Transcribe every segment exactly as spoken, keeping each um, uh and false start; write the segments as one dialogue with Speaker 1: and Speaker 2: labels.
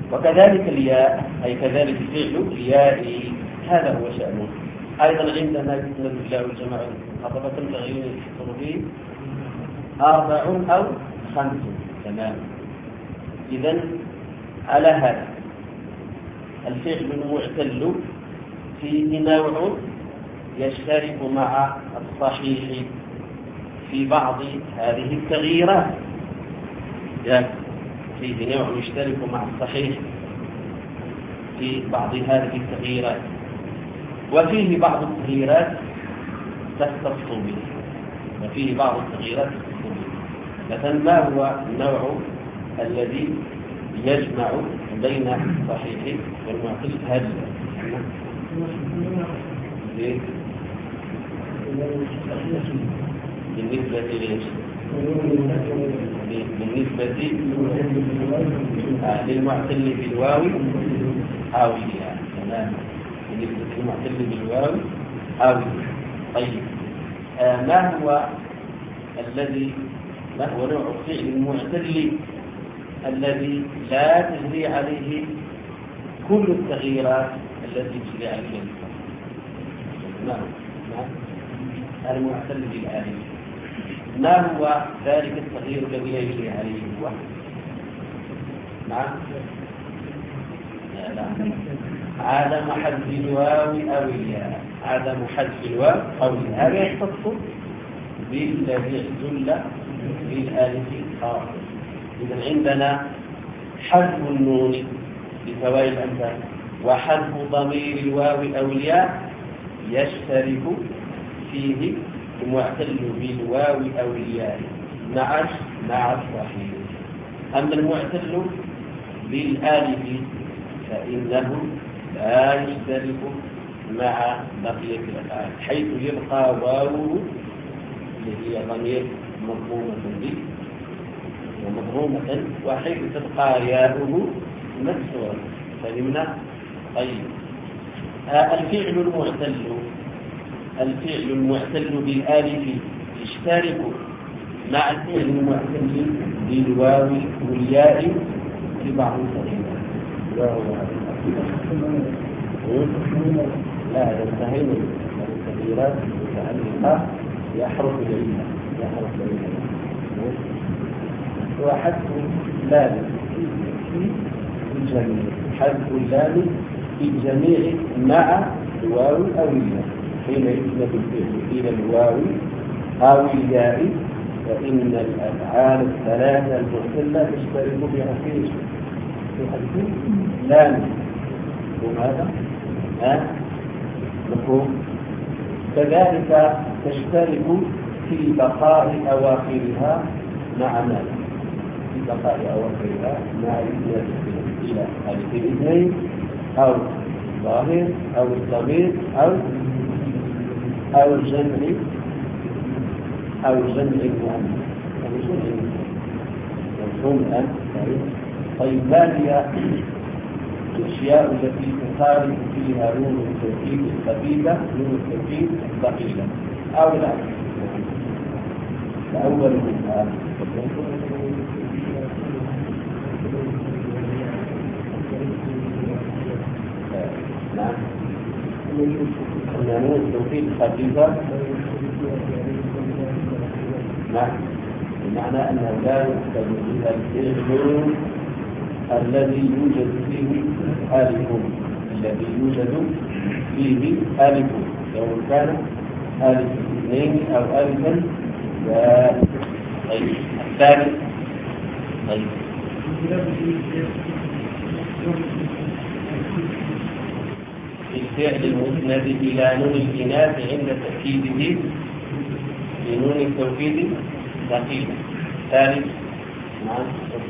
Speaker 1: وكذلك الياء أي كذلك فعل الياء هذا هو شأنه. أيضا عندنا يسند الله والجماعة خطبة تغيير الحروف أربع أو خمس تمام. إذن على هذا الفعل المعتل فيه نوع يشترك مع الصحيح في بعض هذه التغييرات، فيه نوع يشترك مع الصحيح في بعض هذه التغييرات، وفيه بعض التغييرات تختص به، وفيه بعض التغييرات تختص به. مثلا ما هو النوع الذي يجمع بين الصحيح والمعتل هذا؟ بالنسبة ليش؟ بالنسبة للمعتل بالواو أو الياء تمام. بالنسبة للمعتل بالواو أو الياء. طيب آه ما هو الذي ما هو نوع الفعل المعتل الذي لا تجري عليه كل التغييرات التي تجري عليها نعم نعم المعتل بالآلف؟ ما هو ذلك التغيير الذي يجري عليه هو؟ نعم لا لا عدم حذف الواو أو الياء، عدم حذف الواو أو الياء هذا يختص بالذي اعتل بالآلف خاص. إذا عندنا حذف النون بفوائد الأمثال وحذف ضمير الواو أو الياء يشترك فيه المعتل بالواو أو الياء مع مع الصحيح. أما المعتل بالآلف فإنه لا يشترك مع بقية الأفعال، حيث يبقى واوه التي هي ضمير مضمومة به ومضمومة، وحيث تبقى ياؤه مكسورة. فهمنا؟ طيب آه الفعل المعتل الفعل المعتل بالآلف يشترك مع الفعل المعتل بالواو والياء في بعض التغييرات. لا ينتهين التغييرات المتعلقة بأحرف العلة بأحرف العلة وحذف اللام في الجميع، حذف اللام في الجميع مع الواو أو الياء. حين يسند الفعل إلى الواو أو الياء فإن الأفعال الثلاثة المعتلة تشترك بها في حذف اللام. وهذا ها مفهوم؟ كذلك تشترك في بقاء أواخرها مع ماذا؟ في بقاء أواخرها مع إسناد إلى ألف الاثنين أو الظاهر أو الضمير أو أو الجمع أو الجمع المؤنث أو الجمع المؤنث. مفهوم الآن؟ طيب ما هي الأشياء التي تخالف فيها نون التوكيد الخفيفة نون التوكيد الثقيلة أو لا؟ الأول منها نعم نون التوكيد الخفيفة نعم بمعنى أنه لا يحتاج إلى الفعل الذي يوجد فيه آلف الذي يوجد فيه آلف سواء كان آلف اثنين أو آلفا. طيب الثالث طيب الفعل المسند إلى نون الإناث عند تأكيده بنون التوكيد ثقيلة. ثالث نعم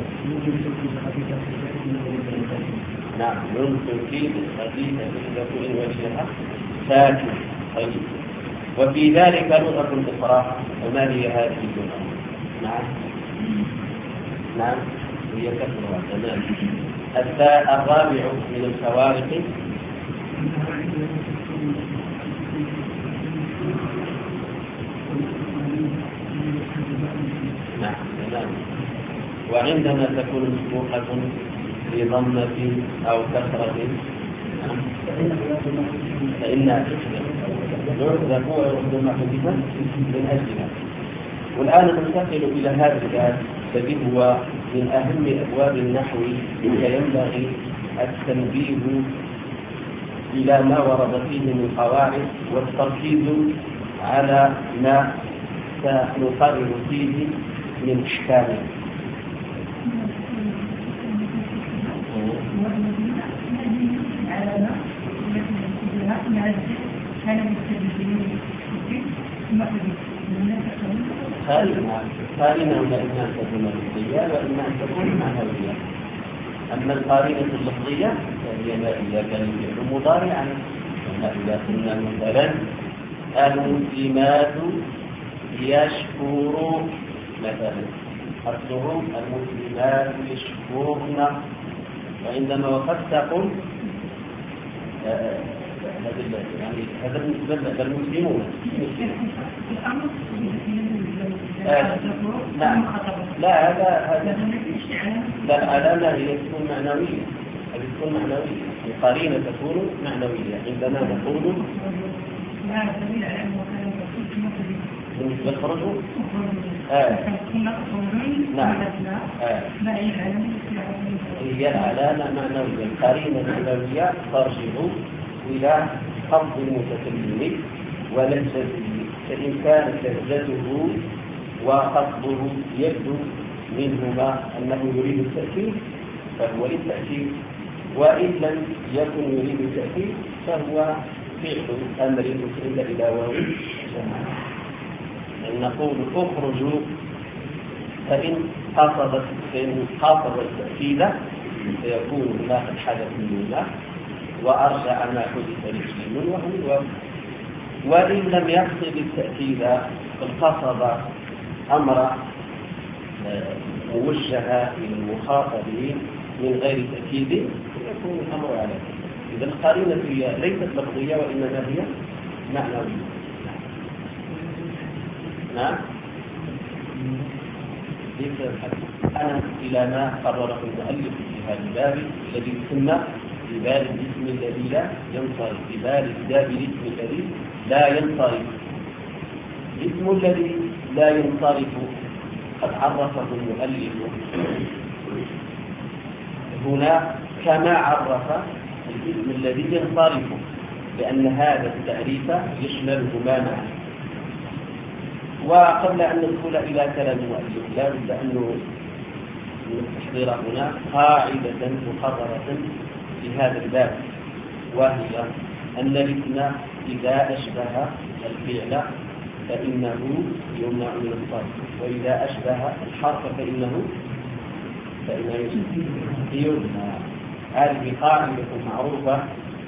Speaker 1: نعم نون التوكيد الخفيفة إذا كل وجهها ساكن. طيب وفي ذلك لغة الإصراف. وما هي هذه اللغة؟ نعم نعم هي كثرة تمام. الرابع من الفوارق نعم تمام. وعندما تكون مسبوقة بضمة أو كسرة فإنها يعذب ويعذب ما حدث من أجلها. والآن ننتقل إلى هذا الباب الذي هو من أهم أبواب النحو، فينبغي التنبيه إلى ما ورد فيه من قواعد والتركيز على ما سنقرر فيه من أحكام. قارنة إما أن تكون لفظية وإما أن تكون معنوية. أما القارنة اللفظية فهي ما إذا كان الفعل مضارعا، كما إذا قلنا مثلا المسلمات يشكر مثلا، أصله المسلمات يشكرن، وعندما وقد تقول يعني هذا بالنسبة للمسلمون. آه. لا لا هذا هذا لا العلامة هي تكون معنوية، هذه تكون معنوية، القرينة تكون معنوية عندما نقول بالنسبة للرجل آه. نعم آه. هي العلامة معنوية، القرينة معنوية ترجع إلى قصد المتكلم ولذته، فإن كانت لذته وقصده يبدو منهما أنه يريد التأكيد فهو للتأكيد، وإن لم يكن يريد التأكيد فهو فعل أمر مسند إلى واو جماعة. أن نقول اخرجوا فإن قصد فإن قصد التأكيد سيكون هناك حدث منه وأرجع ما حدث للمسلمين وهو الواو، وإن لم يقصد التأكيد فقصد أمر موجه للمخاطبين من غير تأكيد يكون الأمر على ذلك. إذا القرينة هي ليست لفظية وإنما هي معنوية. نعم. أنا إلى ما قرره المؤلف في هذا الباب الذي يسمى ببال الاسم الذي لا ينصرف، ببال الباب الاسم الذي لا ينصرف. الاسم الذي لا ينصرف قد عرفه المؤلف هنا كما عرف الاسم الذي ينصرف، لأن هذا التعريف يشملهما معا. وقبل أن ندخل إلى كلام المؤلف لا بد أن نستحضر هنا قاعدة مقررة في هذا الباب، وهي أن الاسم إذا أشبه الفعل فإنه يمنع من الصرف، وإذا أشبه الحرف فإنه فإنه يمنع. هذه قاعدة معروفة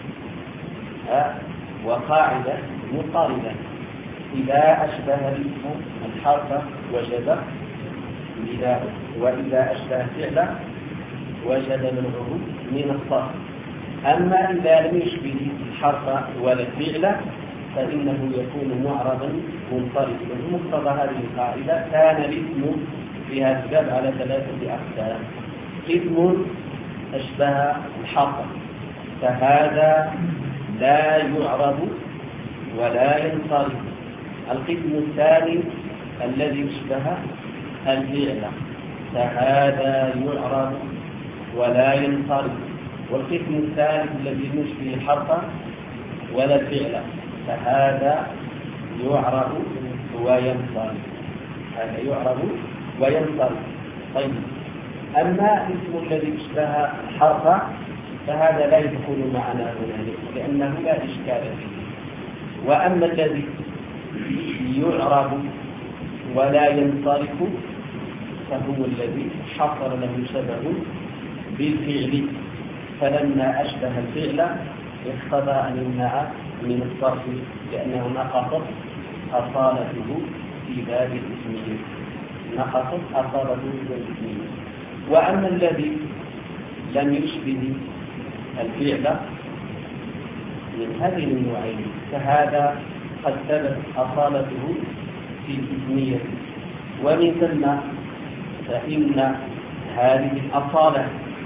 Speaker 1: وقاعدة مضطردة. إذا أشبه الاسم الحرف وجب بناؤه، وإذا أشبه الفعل وجب منعه من الصرف. أما إذا لم يشبه الحرف ولا الفعل فإنه يكون معرضا منصرفا. مقتضى هذه القاعدة كان الاسم في هذا الباب على ثلاثة أقسام: اسم أشبه الحرف فهذا لا يعرب ولا ينصرف. القسم الثاني الذي يشبه الفعل فهذا يعرب ولا ينصرف. والقسم الثالث الذي يشبه الحرف ولا الفعل فهذا يعرب وينصرف. هذا يعرب وينصرف. طيب، أما الاسم الذي يشبه الحرف فهذا لا يدخل معنا هنا لأنه لا إشكال فيه. وأما الذي يعرب ولا ينصرف فهو الذي حصل له شبه بالفعل، فلما أشبه الفعل اقتضى أن يمنع من الصرف لأنه نقصت أصالته في باب الاسمية، نقصت أصالته في باب الاسمية. وأما الذي لم يشبه الفعل من هذه النوعين فهذا قد ثبت أصالته في الاسمية، ومن ثم فإن هذه الأصالة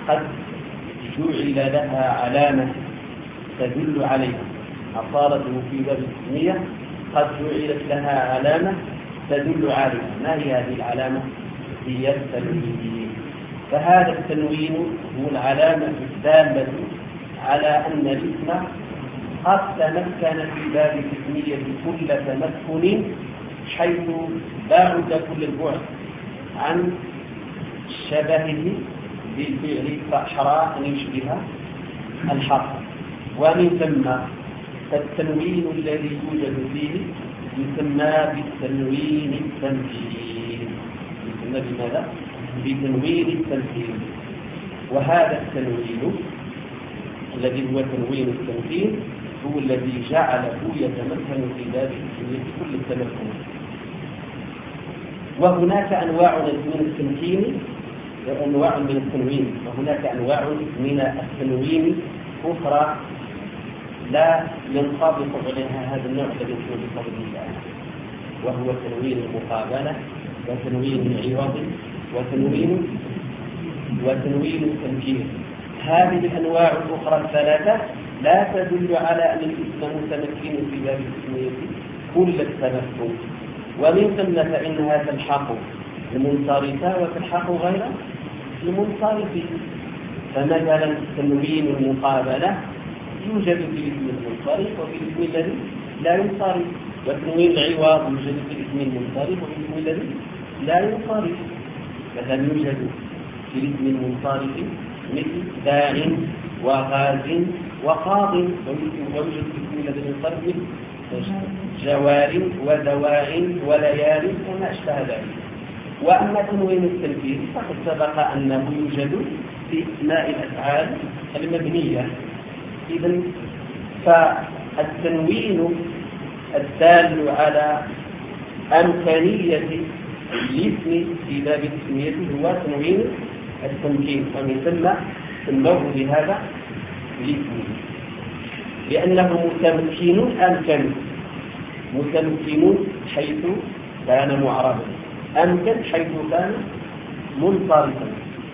Speaker 1: قد جعل لها علامة تدل عليها. أصالته في باب التسمية قد جعلت لها علامة تدل عليها. ما هي هذه العلامة؟ هي التنوين. فهذا التنوين هو العلامة الدالة على أن الاسم قد تمكن في باب التسمية كل تمكن، حيث بعد كل البعد عن شبهه بالفعل فأحرى أن يشبه الحرف. ومن ثم فالتنوين الذي يوجد فيه يسمى بالتنوين التمثيلي. يسمى بماذا؟ بتنوين التمثيل. وهذا التنوين الذي هو تنوين التمثيل هو الذي جعله يتمكن في باب التسمية كل التمكن. وهناك أنواع من التمكين، أنواع من التنوين، وهناك أنواع من التنوين أخرى لا ينطبق عليها هذا النوع الذي هو بفضل الله، وهو تنوين المقابلة وتنوين العوض وتنوين وتنوين التمكين. هذه الأنواع الأخرى الثلاثة لا تدل على أن الاسم متمكن في باب التسمية كل التمكن. ومن ثم فإنها تلحق المنصرف وتلحق غير المنصرف. فمثلا تنوين المقابلة يوجد في الاسم المنصرف وفي الاسم الذي لا ينصرف، وتنوين العوض يوجد في الاسم المنصرف وفي الاسم الذي لا ينصرف. مثلا يوجد في الاسم المنصرف مثل داع وغاز وقاض، ويوجد في الاسم الذي ينصرف مثل جوار ودواع وليال وما أشبه ذلك. وأما تنوين التنفيذ فقد سبق أنه يوجد في أسماء الأفعال المبنية. إذن فالتنوين الدال على أمكانية الاسم في باب التسمية هو تنوين التمكين، ومن ثم سموه بهذا الاسم لأنه متمكن أمكن. متمكن حيث كان معربا، أمكن حيث كان منصرفا.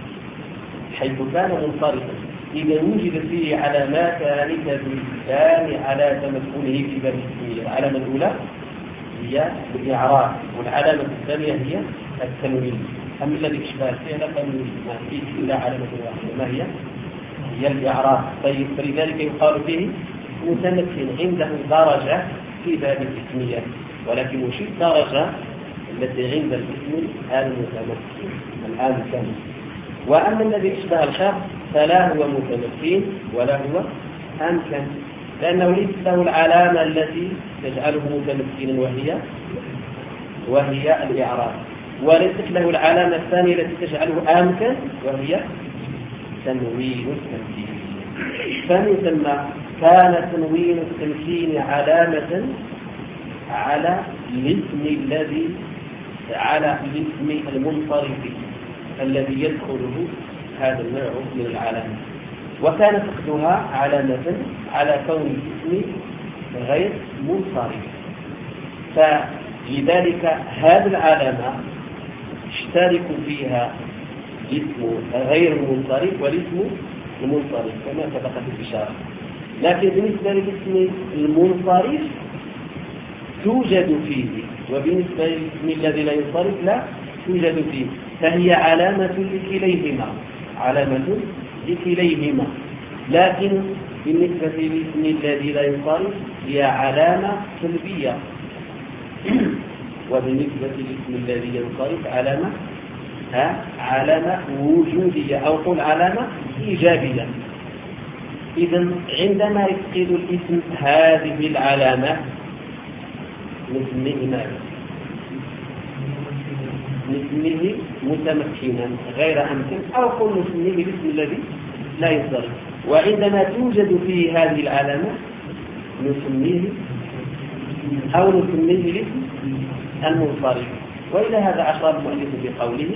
Speaker 1: حيث كان منصرفا إذا وجد فيه علامات تدلان على تمكنه في باب التسمية. العلامة الأولى هي الإعراب، والعلامة الثانية هي التنوين. أما الذي أشبه الفعل فإنه ما فيه إلا علامة واحدة، ما هي؟ هي الإعراب. طيب فلذلك يقال فيه متمكن، عنده درجة في باب التسمية، ولكن وش الدرجة التي عند الاسم المتمكن الآن كامل. وأما الذي أشبه الخير فلا هو متمكن ولا هو أمكن، لأنه ليس له العلامة التي تجعله متمكنا وهي وهي الإعراب، وليست له العلامة الثانية التي تجعله أمكن وهي تنوين التمكين. فمن ثم كان تنوين التمكين علامة على الاسم الذي على الاسم المنصرف الذي يدخله هذا النوع من العلامة، وكان فقدها علامة على كون الاسم غير منصرف. فلذلك هذه العلامة اشترك فيها الاسم غير المنصرف والاسم المنصرف كما سبق في الإشارة. لكن بالنسبة للاسم المنصرف توجد فيه، وبالنسبة للاسم الذي لا ينصرف لا توجد فيه، فهي علامة لكليهما، علامة لكليهما. لكن بالنسبة للاسم الذي لا ينصرف هي علامة سلبية، وبالنسبة للاسم الذي ينصرف علامة ها علامة وجودية أو قل علامة إيجابية. إذن عندما يفقد الاسم هذه العلامة نسميه ماذا؟ نسميه متمكنا غير أمكن، أو قل نسميه الاسم الذي لا ينصرف. وعندما توجد فيه هذه العلامة نسميه أو نسميه الاسم المنصرف. وإلى هذا أشار المؤلف بقوله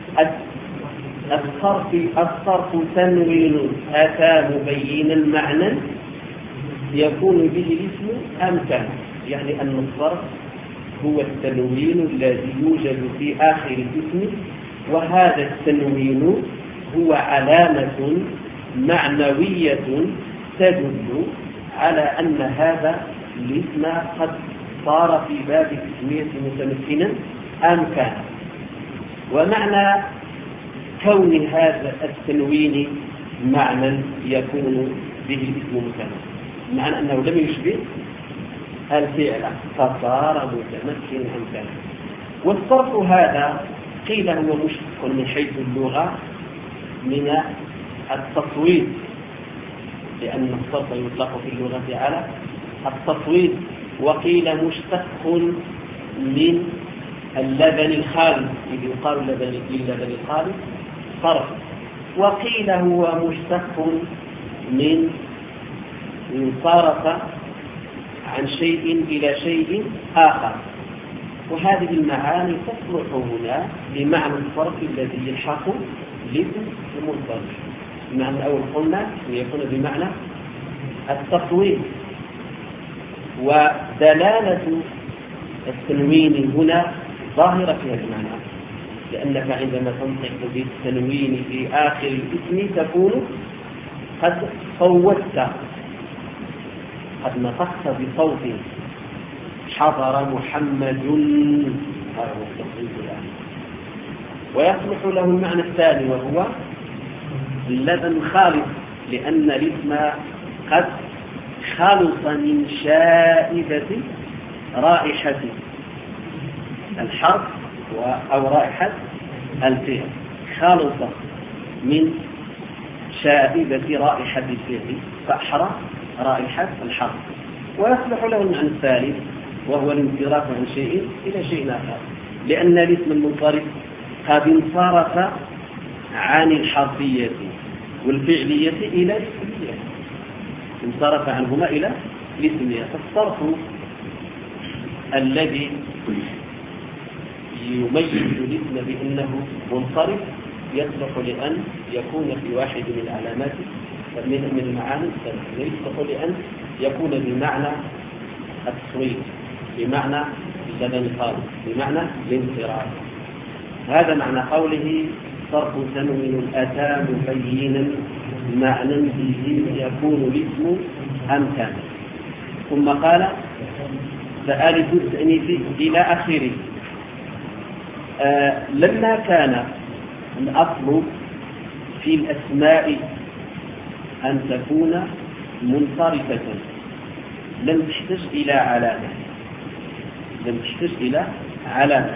Speaker 1: الصرف الصرف تنوين أتى مبينا معنى يكون به الاسم أمكن، يعني أن الصرف هو التنوين الذي يوجد في آخر الاسم، وهذا التنوين هو علامة معنوية تدل على أن هذا الاسم قد صار في باب التسمية متمكنا أم كان. ومعنى كون هذا التنوين معنى يكون به الاسم متمكنا، معنى أنه لم يشبه الفعل فصار متمكنا أم كان. والصرف هذا قيل هو مشتق من حيث اللغة من التصويت، لأن الصرف يطلق في اللغة على التصويت، وقيل مشتق من اللبن الخالص إذ يقال للبن الخالص صرف، وقيل هو مشتق من انصرف عن شيء إلى شيء آخر. وهذه المعاني تصلح هنا بمعنى الصرف الذي يلحق الاسم المنصرف. المعنى الأول قلنا يكون بمعنى التصوير. ودلالة التنوين هنا ظاهرة في هذا المعنى، لأنك عندما تنطق بالتنوين في آخر الاسم تكون قد صوتت، قد نطقت بصوت حضر محمد، هذا هو التصويت الآن. ويصلح له المعنى الثاني وهو اللبن خالص، لأن الاسم قد خلص من شائبة رائحة الحرف أو رائحة الفعل، خلص من شائبة رائحة الفعل فأحرى رائحة الحرف. ويصلح له المعنى الثالث وهو الانصراف عن شيء إلى شيء آخر، لأن الاسم المنصرف قد انصرف عن الحرفية والفعلية إلى الاسمية، انصرف عنهما إلى الاسمية. فالصرف الذي يميز الاسم بأنه منصرف يصلح لأن يكون في واحد من العلامات من المعاني الثلاثة، يصلح لأن يكون بمعنى التصوير، بمعنى اللبن الخالص، بمعنى الانصراف. هذا معنى قوله صرف تنوين أتى مبينا معنى به يكون الاسم أم كان. ثم قال فآلف التأنيث إلى آخره. آه لما كان الأصل في الأسماء أن تكون منصرفة لم تحتاج إلى علامة، لم تحتاج إلى علامة،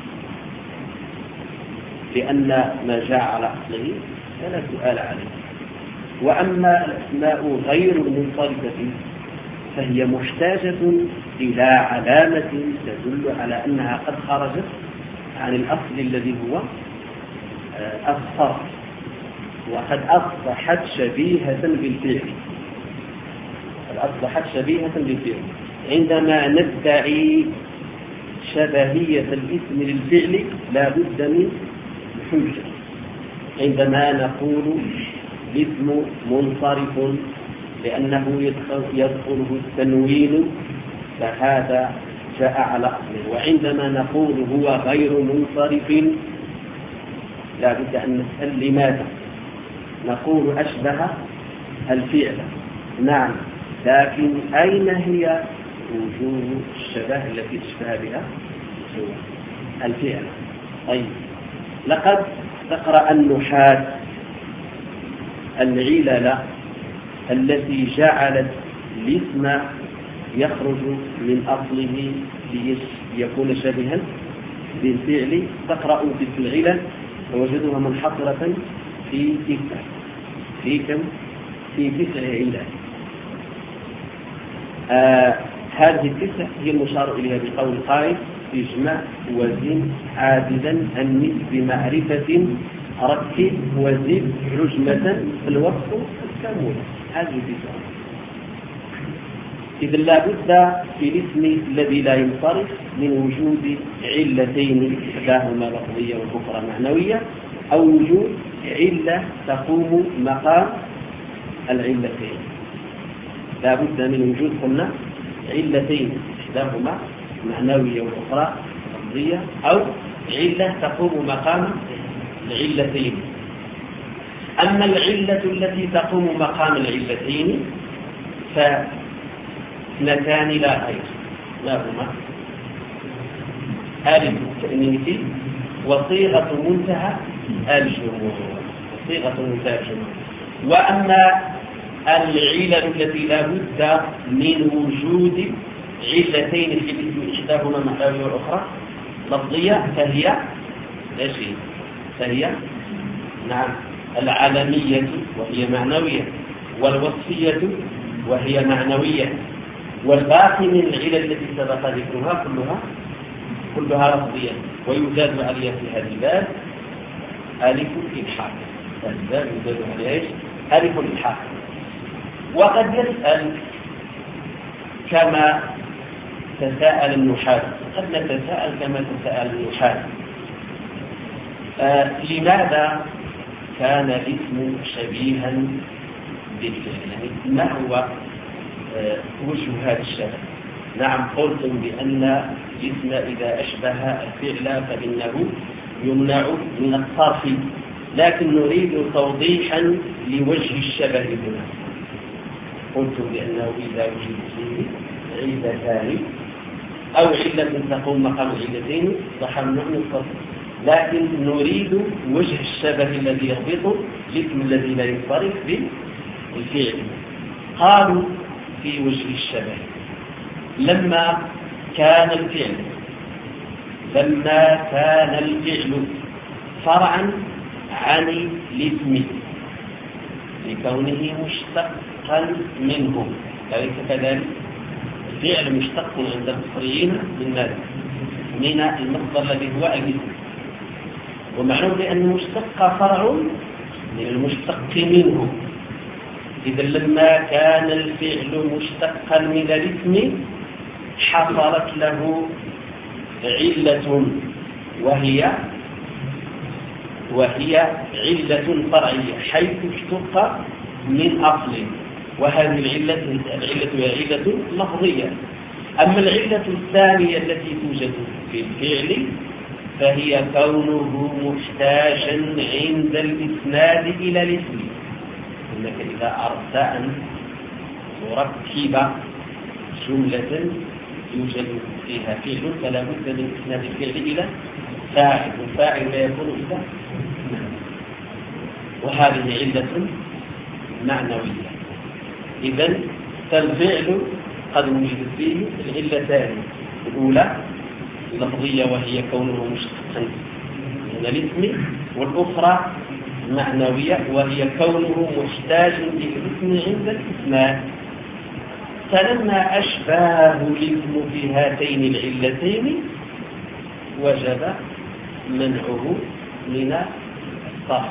Speaker 1: لأن ما جاء على أصله فلا سؤال عليه. وأما الأسماء غير المنصرفة فهي محتاجة إلى علامة تدل على أنها قد خرجت عن الأصل الذي هو الصرف، وقد أصبحت شبيهة بالفعل، قد أصبحت شبيهة بالفعل. عندما ندعي شبهية الاسم للفعل لا بد من الحجة. عندما نقول الاسم منصرف لأنه يدخله التنوين فهذا جاء على أصله. وعندما نقول هو غير منصرف لا بد أن نسأل لماذا. نقول أشبه الفعل، نعم، لكن أين هي وجوه الشبه التي تشبه بها الفعل؟ طيب، لقد تقرأ النحاة العلل التي جعلت الاسم يخرج من أصله ليكون شبها بالفعل. تقرأ في العلل ووجدوها منحصرة في تسع في كم في تسع علل. آه هذه التسع هي المشار إليها بقول القائل اجمع وزن عادلا أنس بمعرفة ركب وزد عجمة الوصف الكامل. هذه التسع. إذا لا بد في الاسم الذي لا ينصرف من وجود علتين، إحداهما لفظية والأخرى معنوية، أو وجود علة تقوم مقام العلتين. لا بد من وجود قلنا علتين، إحداهما معنوية والأخرى لفظية، أو علة تقوم مقام العلتين. أما العلة التي تقوم مقام العلتين فاثنتان لا غير، ما هما؟ ألف التأنيث وصيغة منتهى الجموع، صيغة منتهى الجموع. وأما العلل التي لا بد من وجود علتين في الاسم إحداهما معنوية والأخرى لفظية فهي لا شيء، فهي نعم العلمية وهي معنوية، والوصفية وهي معنوية، والباقي من العلل التي سبق ذكرها كلها كلها لفظية. ويزاد عليها في هذا الباب ألف الإلحاق، هذا الباب يزاد عليها ايش؟ ألف الإلحاق. وقد يسأل كما تساءل النحاة، قد نتساءل كما تساءل النحاة آه لماذا كان الاسم شبيها بالفعل؟ يعني ما هو آه وجه هذا الشبه؟ نعم قلتم بأن الاسم إذا أشبه الفعل فإنه يمنع من الصرف، لكن نريد توضيحا لوجه الشبه هنا. قلتم بأنه إذا وجد فيه علتان أو علة تقوم مقام العلتين فحمل من الصرف، لكن نريد وجه الشبه الذي يربط الاسم الذي لا ينصرف بالفعل. قالوا في وجه الشبه لما كان الفعل لما كان الفعل فرعا عن الاسم لكونه مشتقا منه، أليس كذلك؟ الفعل مشتق عند المصريين من ماذا؟ من المصدر الذي هو الاسم، ومعلوم بأن المشتق فرع من المشتق منه. إذا لما كان الفعل مشتقا من الاسم حصلت له علة وهي وهي علة فرعية حيث اشتق من أصل، وهذه العلة العلة هي علة لفظية. أما العلة الثانية التي توجد في الفعل فهي كونه محتاجا عند الإسناد إلى الاسم. إنك إذا أردت أن تركب جملة يوجد فيها فعل فلا بد من إسناد الفعل إلى فاعل، والفاعل لا يكون إلا وهذه علة معنوية. إذن فالفعل قد وجد فيه العلتان، الأولى لفظية وهي كونه مشتقا من الاسم، والأخرى معنوية وهي كونه محتاج للاسم عند الإسناد. فلما أشباه الاسم في هاتين العلتين وجب منعه من الصرف.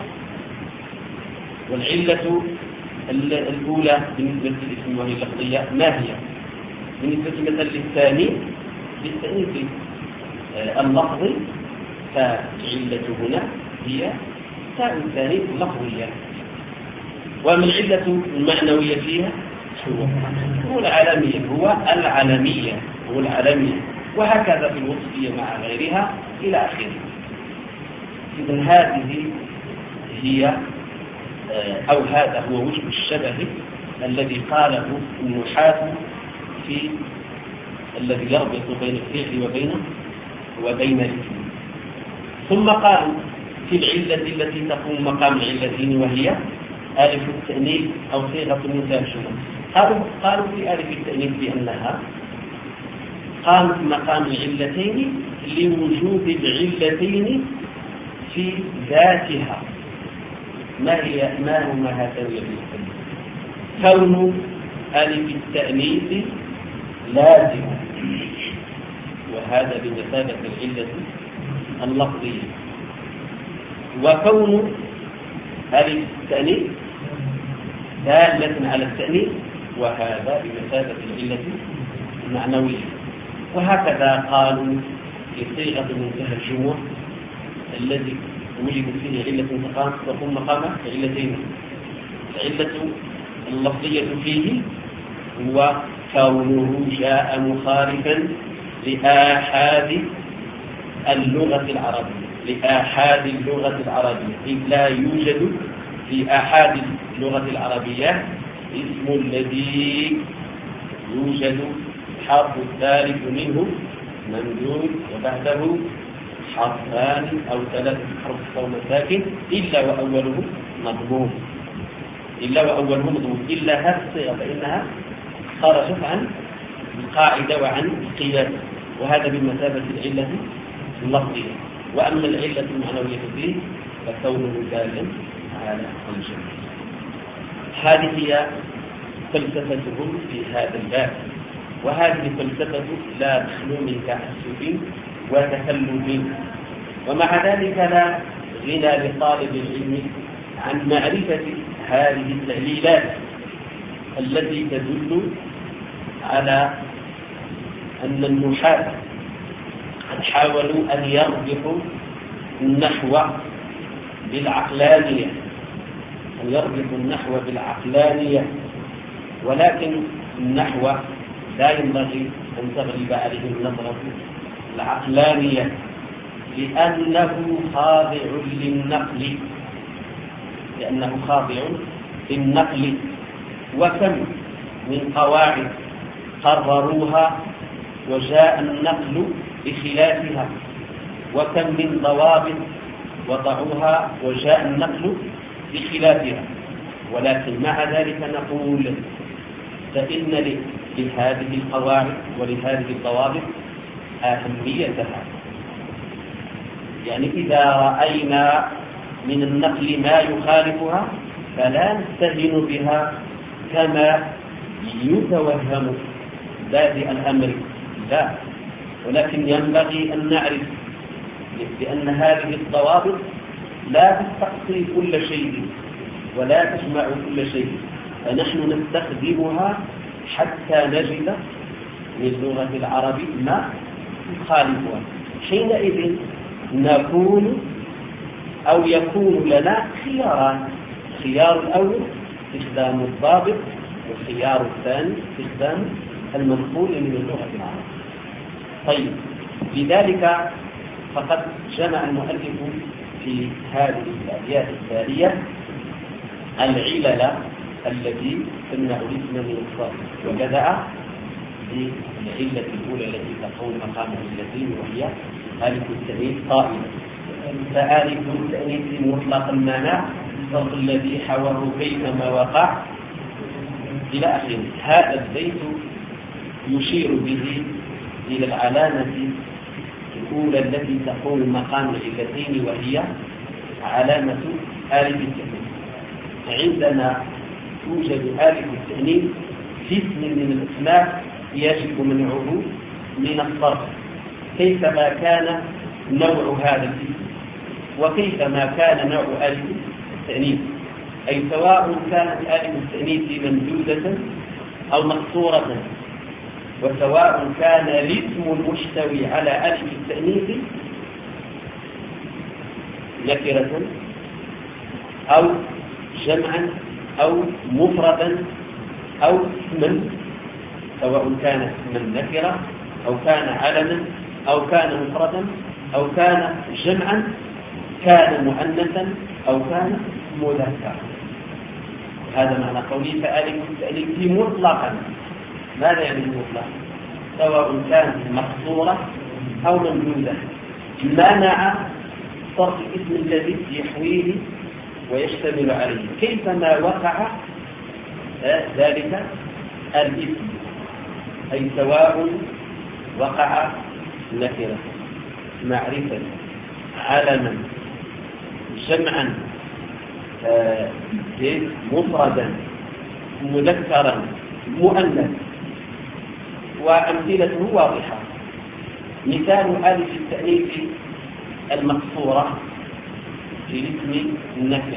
Speaker 1: والعلة الأولى بالنسبة للاسم وهي اللفظية ما هي؟ بالنسبة مثلا للثاني للتأنيث اللفظي فالعلة هنا هي تاء الثاني لفظية. ومن العلة المعنوية فيها هو العالمية هو العالمية هو العالمية وهكذا في الوصفية مع غيرها إلى آخره. إذن هذه هي أو هذا هو وجه الشبه الذي قاله النحاة في الذي يربط بين الفعل وبين وبين الاسم. ثم قالوا في العلة التي تقوم مقام العلتين وهي ألف التأنيث أو صيغة المتاشرة. قالوا قالوا في ألف التأنيث بأنها قامت مقام العلتين لوجود العلتين في ذاتها. ما هي ما هما هاتان العلتين؟ كون ألف التأنيث لازمة، وهذا بمثابة العلة اللفظية، وكون ألف التأنيث دالة على التأنيث، وهذا بمثابة العلة المعنوية. وهكذا قالوا في صيغة منتهى الجموع الذي وجد فيه علة تقوم مقام علتين. العلة اللفظية فيه هو كونه جاء مخالفا لآحاد اللغة العربية لآحاد اللغة العربية إذ لا يوجد في آحاد اللغة العربية اسم الذي يوجد الحرف الثالث منه ممدود وبعده حرفان أو ثلاثة حروف صوم ساكن إلا وأوله مضموم إلا وأوله مضموم إلا هذه الصيغة فإنها خرجت عن القاعدة وعن القياس، وهذا بمثابة العلة اللفظية. وأما العلة المعنوية فيه فكونه دالا على الجمع. هذه هي فلسفتهم في هذا الباب، وهذه الفلسفة لا تخلو من تعسف وتكلف، ومع ذلك لا غنى لطالب العلم عن معرفة هذه التعليلات التي تدل على أن النحاة قد حاولوا أن يربطوا النحو بالعقلانية أن يربطوا النحو بالعقلانية ولكن النحو لا ينبغي أن تغلب عليه النظرة العقلانية، لأنه خاضع للنقل لأنه خاضع للنقل وكم من قواعد قرروها وجاء النقل بخلافها، وكم من ضوابط وضعوها وجاء النقل بخلافها. ولكن مع ذلك نقول فإن لهذه القواعد ولهذه الضوابط أهميتها. يعني إذا رأينا من النقل ما يخالفها فلا نستهين بها كما يتوهم بادئ الأمر، لا، ولكن ينبغي أن نعرف بأن هذه الضوابط لا تستقصي كل شيء ولا تجمع كل شيء، فنحن نستخدمها حتى نجد للغة العرب ما يخالفها. حينئذ نكون أو يكون لنا خياران: الخيار الأول استخدام الضابط، والخيار الثاني استخدام المنقول من اللغة العربية. طيب، لذلك فقد جمع المؤلف في هذه الأبيات التالية العلل التي تمنع الاسم من الصرف، وبدأ بالعلة الأولى التي تقوم مقام العلتين وهي ألف التأنيث قائمة، فألف التأنيث مطلق المعنى الصرف الذي حواه كيفما وقع إلى آخره. هذا البيت يشير به إلى العلامة الأولى التي تقوم مقام العلتين وهي علامة ألف التأنيث. عندما توجد ألف التأنيث في اسم من الأسماء يجب منعه من الصرف كيفما كان نوع هذا الاسم وكيفما كان نوع ألف التأنيث، أي سواء كانت ألف التأنيث ممدودة أو مقصورة، وسواء كان الاسم المشتوي على ألف التأنيث نكرة أو جمعا أو مفردا أو اسما، سواء كان اسما نكرة أو كان علما أو كان مفردا أو كان جمعا، كان مؤنثا أو كان مذكرا. هذا معنى قوله فألف التأنيث مطلقا. ماذا يعني المطلق؟ سواء كانت مقصورة أو ممدودة، منع صرف الاسم الذي يحويه ويشتمل عليه كيفما وقع ذلك الاسم، أي سواء وقع نكرة، معرفة، علما، جمعا، مفردا، مذكرا، مؤنث. وأمثلته واضحة. مثال ألف التأنيث المقصورة في الاسم النكرة: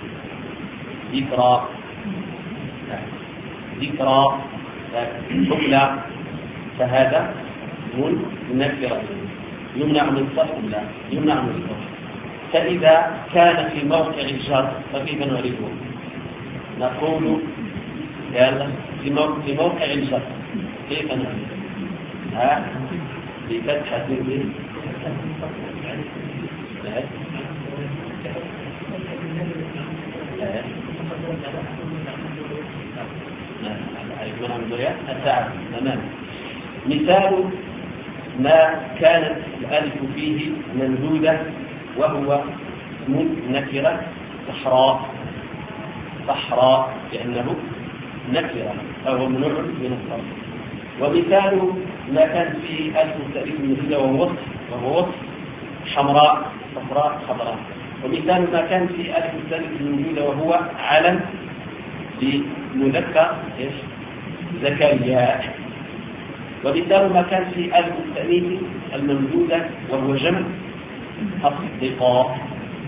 Speaker 1: ذكرى، ذكرى، حملة، فهذا نكرة يمنع من الصرف، لا يمنع من الصرف. فإذا كان في موقع الجر فكيف نعرفه؟ نقول يلا في موقع في موقع الجر كيف نعرفه؟ ها بفتحة الجر التعب. تمام. مثال ما كانت الألف فيه ممدودة وهو اسم نكرة صحراء، صحراء لأنه نكرة فهو ممنوع من الصرف. ومثال ما كان فيه ألف تأليف ممدودة وهو وصف، وهو وصف حمراء صفراء خضراء. ومثال ما كان فيه ألف تأليف ممدودة وهو علم لمذكر ايش؟ زكريا. ومثال ما كان فيه ألف التأنيث الممدودة وهو جمع أصدقاء،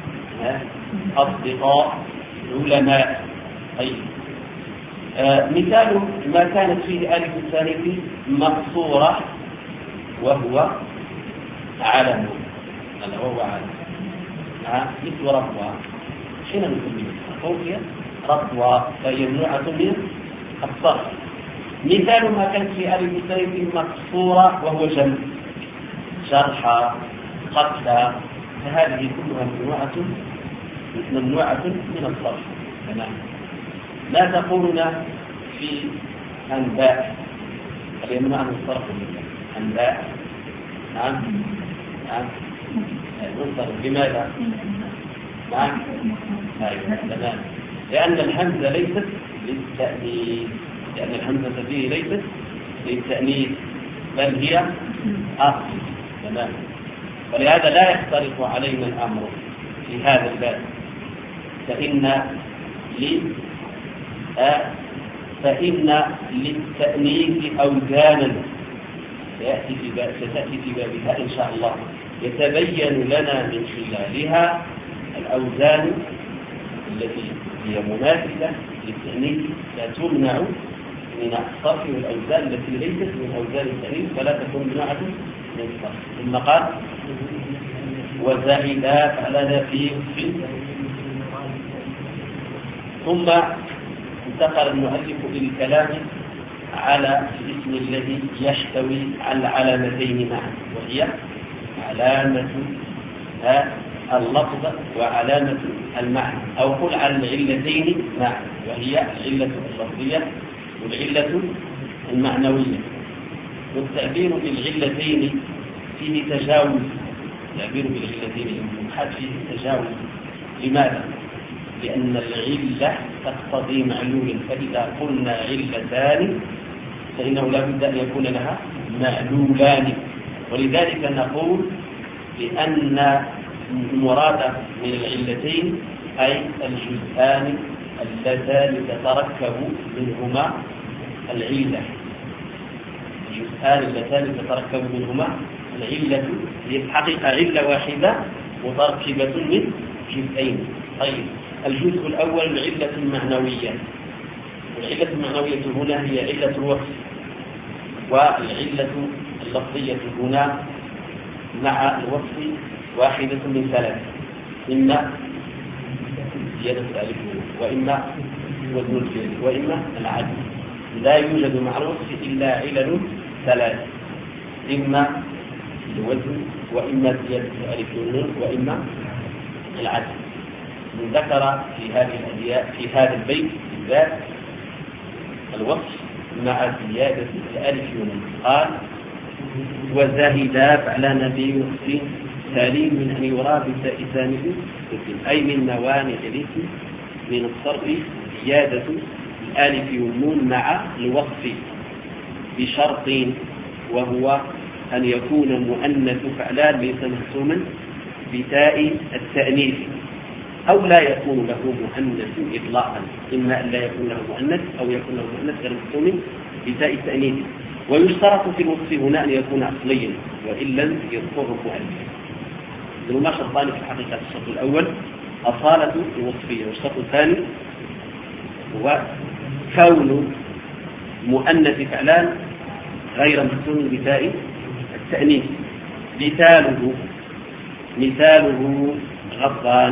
Speaker 1: أصدقاء علماء. أي آه مثال ما كانت فيه ألف التأنيث مقصورة وهو علم، هذا وهو علم. آه مثل ربوة، حين نسميه قوله ربوة فهي ممنوعة من الصرف. مثال ما كان في ألف التأنيث مقصورة وهو جمع شرحة قتلى، فهذه كلها ممنوعة ممنوعة من الصرف. تمام. لا تقولون في أنباء هذه ممنوعة من الصرف. أنباء نعم نعم نصرف. لماذا؟ نعم تمام. لأن الهمزة ليست للتأنيث، لأن الهمزة فيه ليست للتأنيث بل هي أصل. تمام. ولهذا لا يختلف علينا الأمر في هذا الباب. فإن لي أه فإن للتأنيث أوزانا ستأتي في باب ستأتي في بابها إن شاء الله، يتبين لنا من خلالها الأوزان التي هي مماثلة للتأنيث لا تمنع من الصرف، والأوزان التي ليست من أوزان التأنيث فلا تكون ممنوعة من الصرف. ثم قال وزائدا فعلنا في ثم انتقل المؤلف بالكلام على الاسم الذي يحتوي على العلامتين معا، وهي علامة اللفظ وعلامة المعنى، أو قل على العلتين معا، وهي العلة اللفظية والعلة المعنوية. والتعبير بالعلتين فيه تجاوز، التعبير بالعلتين المحاد فيه تجاوز. لماذا؟ لأن العلة تقتضي معلول، فإذا قلنا علتان فإنه لا بد أن يكون لها معلولان. ولذلك نقول لأن المراد من العلتين أي الجزءان اللذان تتركب منهما العلة، الجزءان اللذان تتركب منهما العلة هي الحقيقة علة واحدة متركبة من جزئين. طيب الجزء الأول العلة المعنوية، والعلة المعنوية هنا هي علة الوصف، والعلة اللفظية هنا مع الوصف واحدة من ثلاث، إما زيادة الألف وإما وزن الفعل وإما العدل. لا يوجد مع الوصف إلا علل ثلاث، إما الوزن وإما زيادة الألف والنون وإما العدل. من ذكر في هذه الأبيات في هذا البيت بالذات الوصف مع زيادة الألف والنون. قال وزاهدا فعلى نبي وصف سليم من أن يرى بتاء ثانيه أي من موانع الاسم من الصرف زيادة الألف والنون مع الوصف بشرط، وهو أن يكون مؤنث فعلان ليس مهتوما بتاء التأنيث، أو لا يكون له مؤنث إطلاقا، إما أن لا يكون له مؤنث أو يكون له مؤنث غير مهتوم بتاء التأنيث. ويشترط في الوصف هنا أن يكون أصليا وإن لم يذكره مؤنث. هما شرطان في الحقيقة، الشرط الأول أصالة الوصفية، والشرط الثاني هو كون مؤنث فعلان غير مهتوم بتاء التأنيث. مثاله مثاله غضبان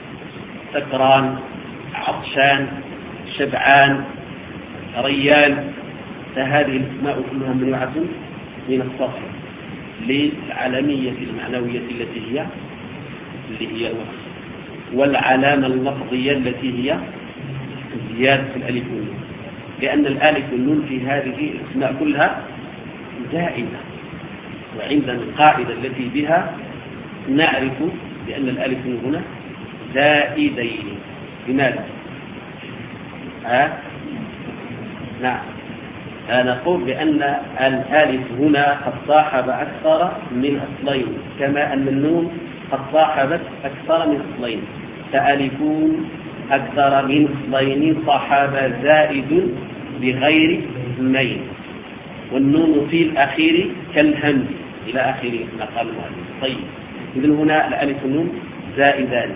Speaker 1: سكران عطشان شبعان ريان، فهذه الاسماء كلها ممنوعة من الصرف للعلمية المعنوية التي هي اللي هي الوصف. والعلامة اللفظية التي هي زيادة الألف والنون، لأن الألف والنون في هذه الأسماء كلها زائدة، وعندنا القاعدة التي بها نعرف بأن الألف والنون هنا زائدين. لماذا؟ ها؟ نعم، نقول بأن الألف هنا قد صاحب أكثر من أصلين، كما أن النون قد صاحبت أكثر من أصلين، فألفون أكثر من أصلين صاحب زائد بغير اثنين، والنون في الأخير كالهمز إلى آخره ما قال المؤلف. طيب، إذن هنا الألف والنون زائدان.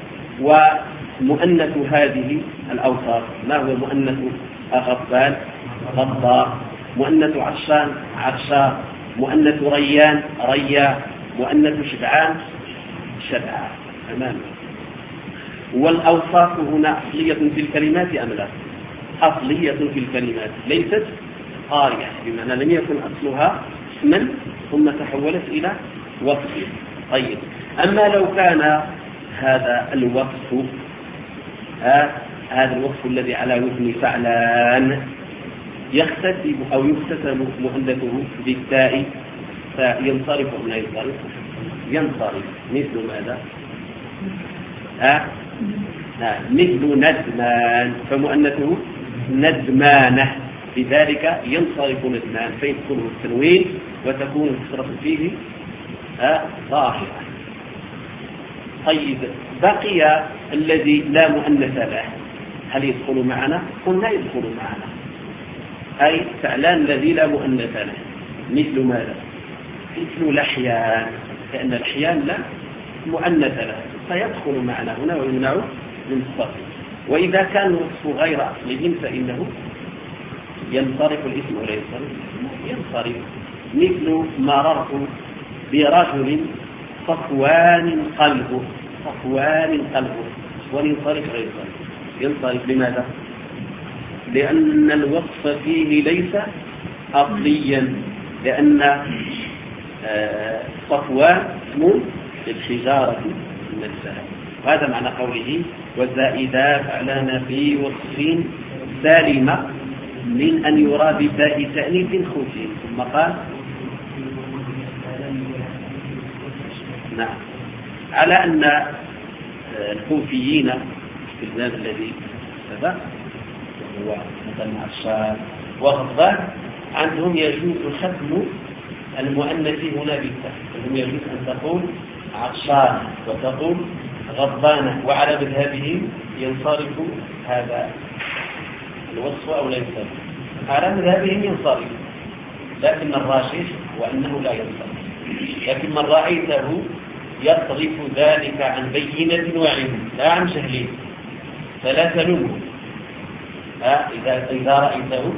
Speaker 1: ومؤنث هذه الأوصاف ما هو؟ مؤنث غضبان غضباء، مؤنث عطشان عطشاء، مؤنث ريان ريا، مؤنث شبعان شبعان. تمام. والأوصاف هنا أصلية في الكلمات أم لا؟ أصلية في الكلمات، ليست قارئة، بمعنى لم يكن أصلها اسما ثم تحولت إلى وصف. طيب، أما لو كان هذا الوصف آه هذا الوصف الذي على وزن فعلان يختتب أو يختتم مؤنثه بالتاء فينصرف أم لا ينصرف؟ ينصرف. مثل ماذا؟ آه؟ آه. مثل ندمان، فمؤنثه ندمانة، لذلك ينصرف ندمان فيدخله التنوين وتكون الكسرة فيه آه ظاهرة. طيب، بقي الذي لا مؤنث له، هل يدخل معنا؟ قلنا يدخل معنا، أي فعلان الذي لا مؤنث له. مثل ماذا؟ مثل لحيان، لأن الحيان لا مؤنث له فيدخل معنا هنا ويمنع من الصرف. وإذا كان الوصف غير أصلي فإنه ينصرف الاسم ولا ينصرف؟ ينصرف. مثل مررت برجل صفوان قلبه، صفوان قلبه، وينصرف غير ينصرف؟ ينصرف. لماذا؟ لأن الوصف فيه ليس أصليا، لأن صفوان اسم للحجارة نفسها. وهذا معنى قوله والزائدات فعلان في وصف سالمة من أن يرى بتاء تأنيث خفي. ثم قال نعم، على أن الكوفيين في الباب الذي سبق وهو مثلا عشان وغضبان عندهم يجوز ختم المؤنث هنا بالتاء، عندهم يجوز أن تقول عطشان وتقول غضبانة، وعلى مذهبهم ينصرف هذا الوصف أو لا ينصرف؟ على مذهبهم ينصرف، لكن الراجح وأنه لا ينصرف. لكن من رأيته يصرف ذلك عن بينة وعلم لا عن جهل فلا تلومه. إذا إذا رأيته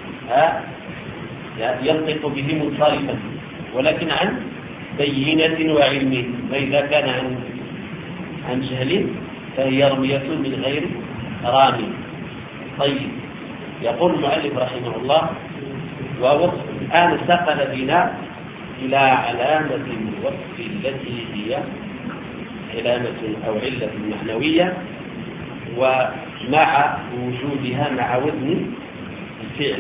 Speaker 1: ينطق به منصرفا ولكن عن بينة وعلم، فإذا كان عن عن جهل فهي رمية من غير رامي. طيب، يقول المؤلف رحمه الله ووصف الآن انتقل بنا إلى علامة الوصف التي هي علامة أو علة معنوية ومع وجودها مع وزن الفعل.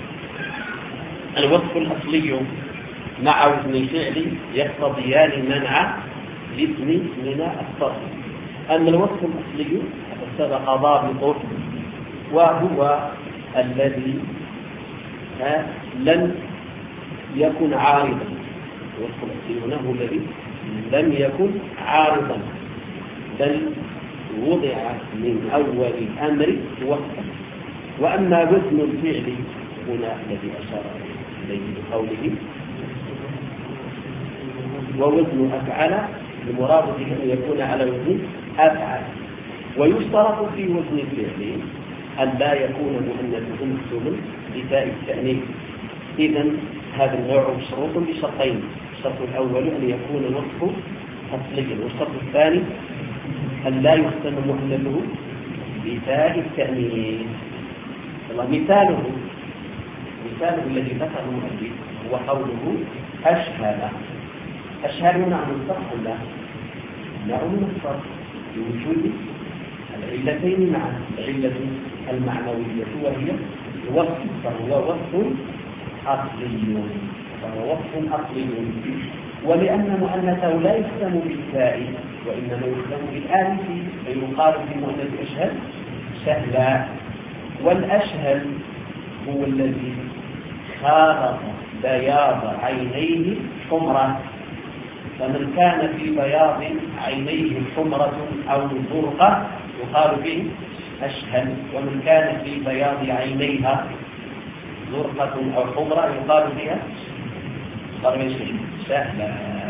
Speaker 1: الوصف الأصلي مع وزن الفعل يقتضيان منع الاسم من الصرف. أما الوصف الأصلي فقد سبق ضابطه وهو الذي لم يكن عارضا. الوصف الأصلي هنا هو الذي لم يكن عارضا بل وضع من أول الأمر وصفا. وأما وزن الفعل هنا الذي أشار إليه بقوله ووزن أفعل، المراد به أن يكون على وزن أفعل. ويشترط في وزن الفعل أن لا يكون مؤنثه مكتوبا بتاء التأنيث. إذن هذا النوع مشروط بشرطين: الشرط الأول أن يكون الوصف أصليا، والشرط الثاني أن لا يختم مؤنثه بتاء التأنيث. مثاله مثاله الذي ذكره المؤلف هو قوله أشهد. أشهد نوع من الصرف ولا نوع من الصرف؟ لوجود العلتين معا، العلة المعنوية وهي وصف، فهو وصف أصلي، فهو وصف أصلي. ولأن مؤنثه لا يختم بالتاء وإنما يختم بالآلف، فيقال في مؤنث أشهل سهلا. والأشهل هو الذي خالط بياض عينيه حمرة، فمن كان في بياض عينيه حمرة أو زرقة يقال به أشهل، ومن كان في بياض عينيها زرقة أو حمرة يقال بها سهلا.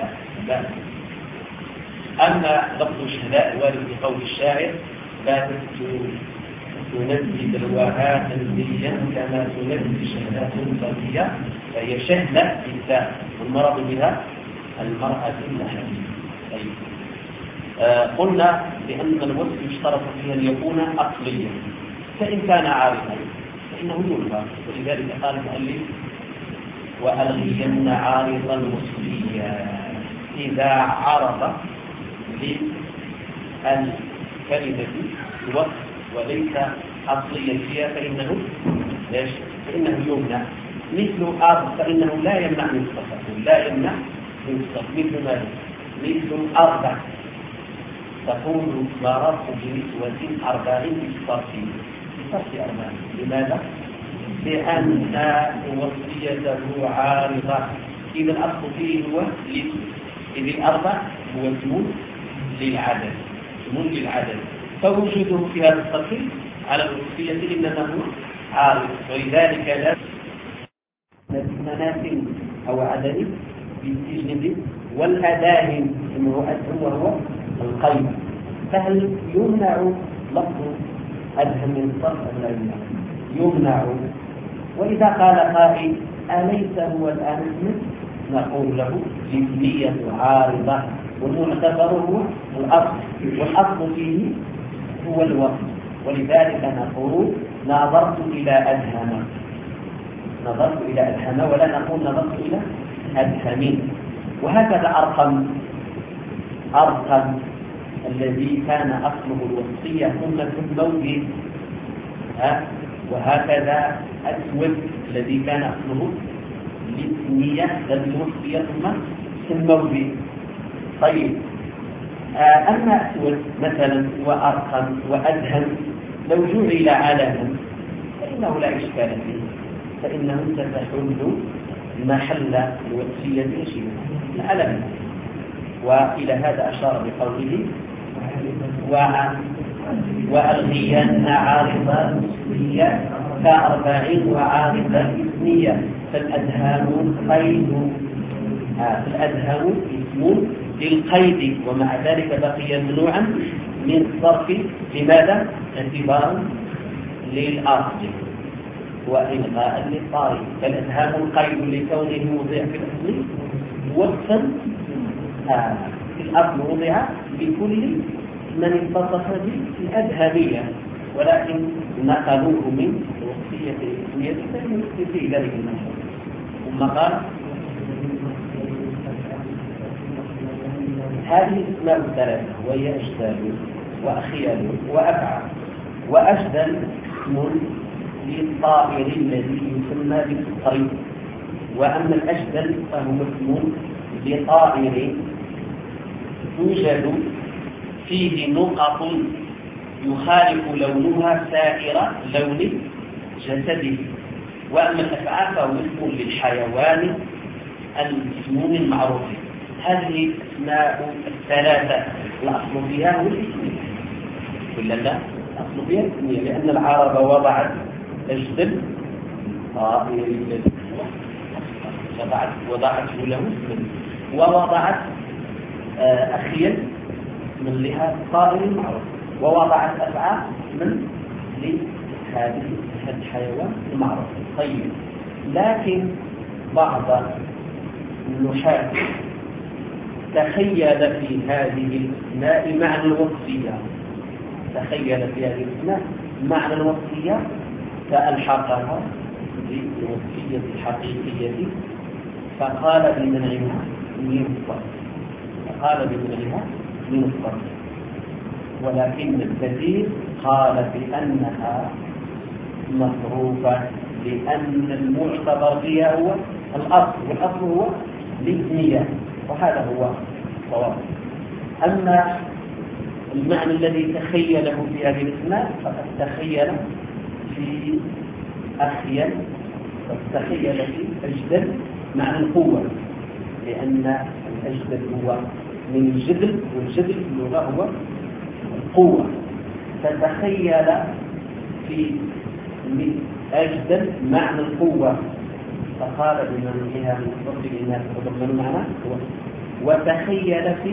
Speaker 1: أما لفظ الشهداء الوارد في قول الشاعر لا تنزل دلواها تنزيا كما تنزل شهداء صبية، فهي شهلة بالذات، والمرض بها المرأة الأحاديث. طيب. آه قلنا بأن الوصف يشترط فيه أن يكون أصليا، فإن كان عارضا فإنه يلغى، ولذلك قال المؤلف وألغين عارضا وصفيا إذا عرض للكلمة الوصف وليس أصليا فيها فإنه ليش؟ فإنه يمنع. مثل أرض فإنه لا يمنع من الصفة، لا يمنع من الصفة. مثل ماذا؟ مثل أربع تقول ضربت بنسوة أربعين بالصرف، بالصرف أربعين. لماذا؟ لأن وصيته عارضة، إذا الأصل فيه هو الاسم، إذ الأربع هو اسم للعدد، اسم للعدد، فوجوده في هذا الصرف على الوصية إنما هو عارض. ولذلك لا مناسب أو عدد بالسجن والأداهم وهو القيد. فهل يمنع لفظ أدهم من الصرف أم لا يمنع؟ يمنع. وإذا قال قائل أليس هو الآن اسم؟ نقول له جسمية عارضة، والمعتبر هو الأصل، والأصل فيه هو الوصف. ولذلك نقول نظرت إلى أدهم، نظرت إلى أدهم، ولا نقول نظرت إلى أدهم. وهكذا أرقم، أرقم الذي كان أصله الوصية ثم الموجه، وهكذا أسود الذي كان أصله الاسمية الوصية ثم الموجه. طيب. أما أسود مثلا وأرقم وأدهم لو جعل علما فإنه لا إشكال فيه، فإنه ستحل محل الوصية شيء العلم. وإلى هذا أشار بقوله وألغين عارضة اسمية كأربع وعارضة اسمية، فالأدهام قيد، الأدهام اسم للقيد، ومع ذلك بقي ممنوعا من الصرف. لماذا؟ اعتبارا للأصل وإلغاء للطارئ. فالأدهام قيد لكونه وضع في الأصل وصفا في الأصل وضع لكل من اتصف بالأدهمية، ولكن نقلوه من الوصية الاسمية في ذلك المشهور. ثم قال هذه الأسماء الثلاثة وهي أجدال وأخيال وأفعال. وأجدل اسم للطائر الذي يسمى بالطير، وأما الأجدل فهو اسم لطائر يوجد فيه نقط يخالف لونها سائر لون جسده. وأما الأفعال فهو اسم للحيوان المسموم المعروف. هذه الأسماء الثلاثة الأصل فيها هو الاسمية، ولا لا؟ الأصل فيها الاسمية، لأن العرب وضعت أجدل طائر الذي وضعت وضعته له اسما، ووضعت أخيا من لها طائر المعروف، ووضعت أفعال من لهذه الحيوان المعروف. طيب. لكن بعض النحاة تخيل في هذه الأسماء معنى الوصفية، تخيل في هذه الأسماء معنى الوصفية فألحقها بالوصفية الحقيقية، فقال بمنعها من الصرف، فقال بمنعها من الصرف. ولكن الكثير قال بأنها مصروفة لأن المعتبر فيها هو الأصل، والأصل هو الاسمية، وهذا هو الصواب. أما المعنى الذي تخيله في هذه الأسماء فقد تخيل في أخيل، وتخيل في أجدل معنى القوة، لأن الأجدل هو من الجدل، والجدل في اللغة هو القوة، فتخيل في أجدل معنى القوة، فقال بما نهيها من فضل الناس وضمن معناه، وتخيل في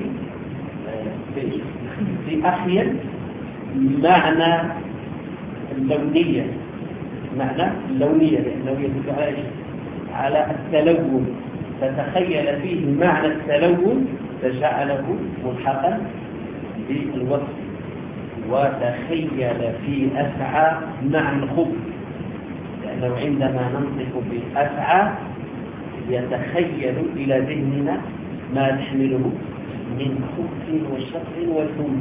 Speaker 1: في أخيل معنى اللونية، معنى اللونية لأنه يدل على التلون، فتخيل فيه معنى التلون فجعله ملحقا بالوصف. وتخيل في أسعى معنى الخبز، لأنه عندما ننطق بأسعى يتخيل إلى ذهننا ما تحمله من خبز وشق وثوم،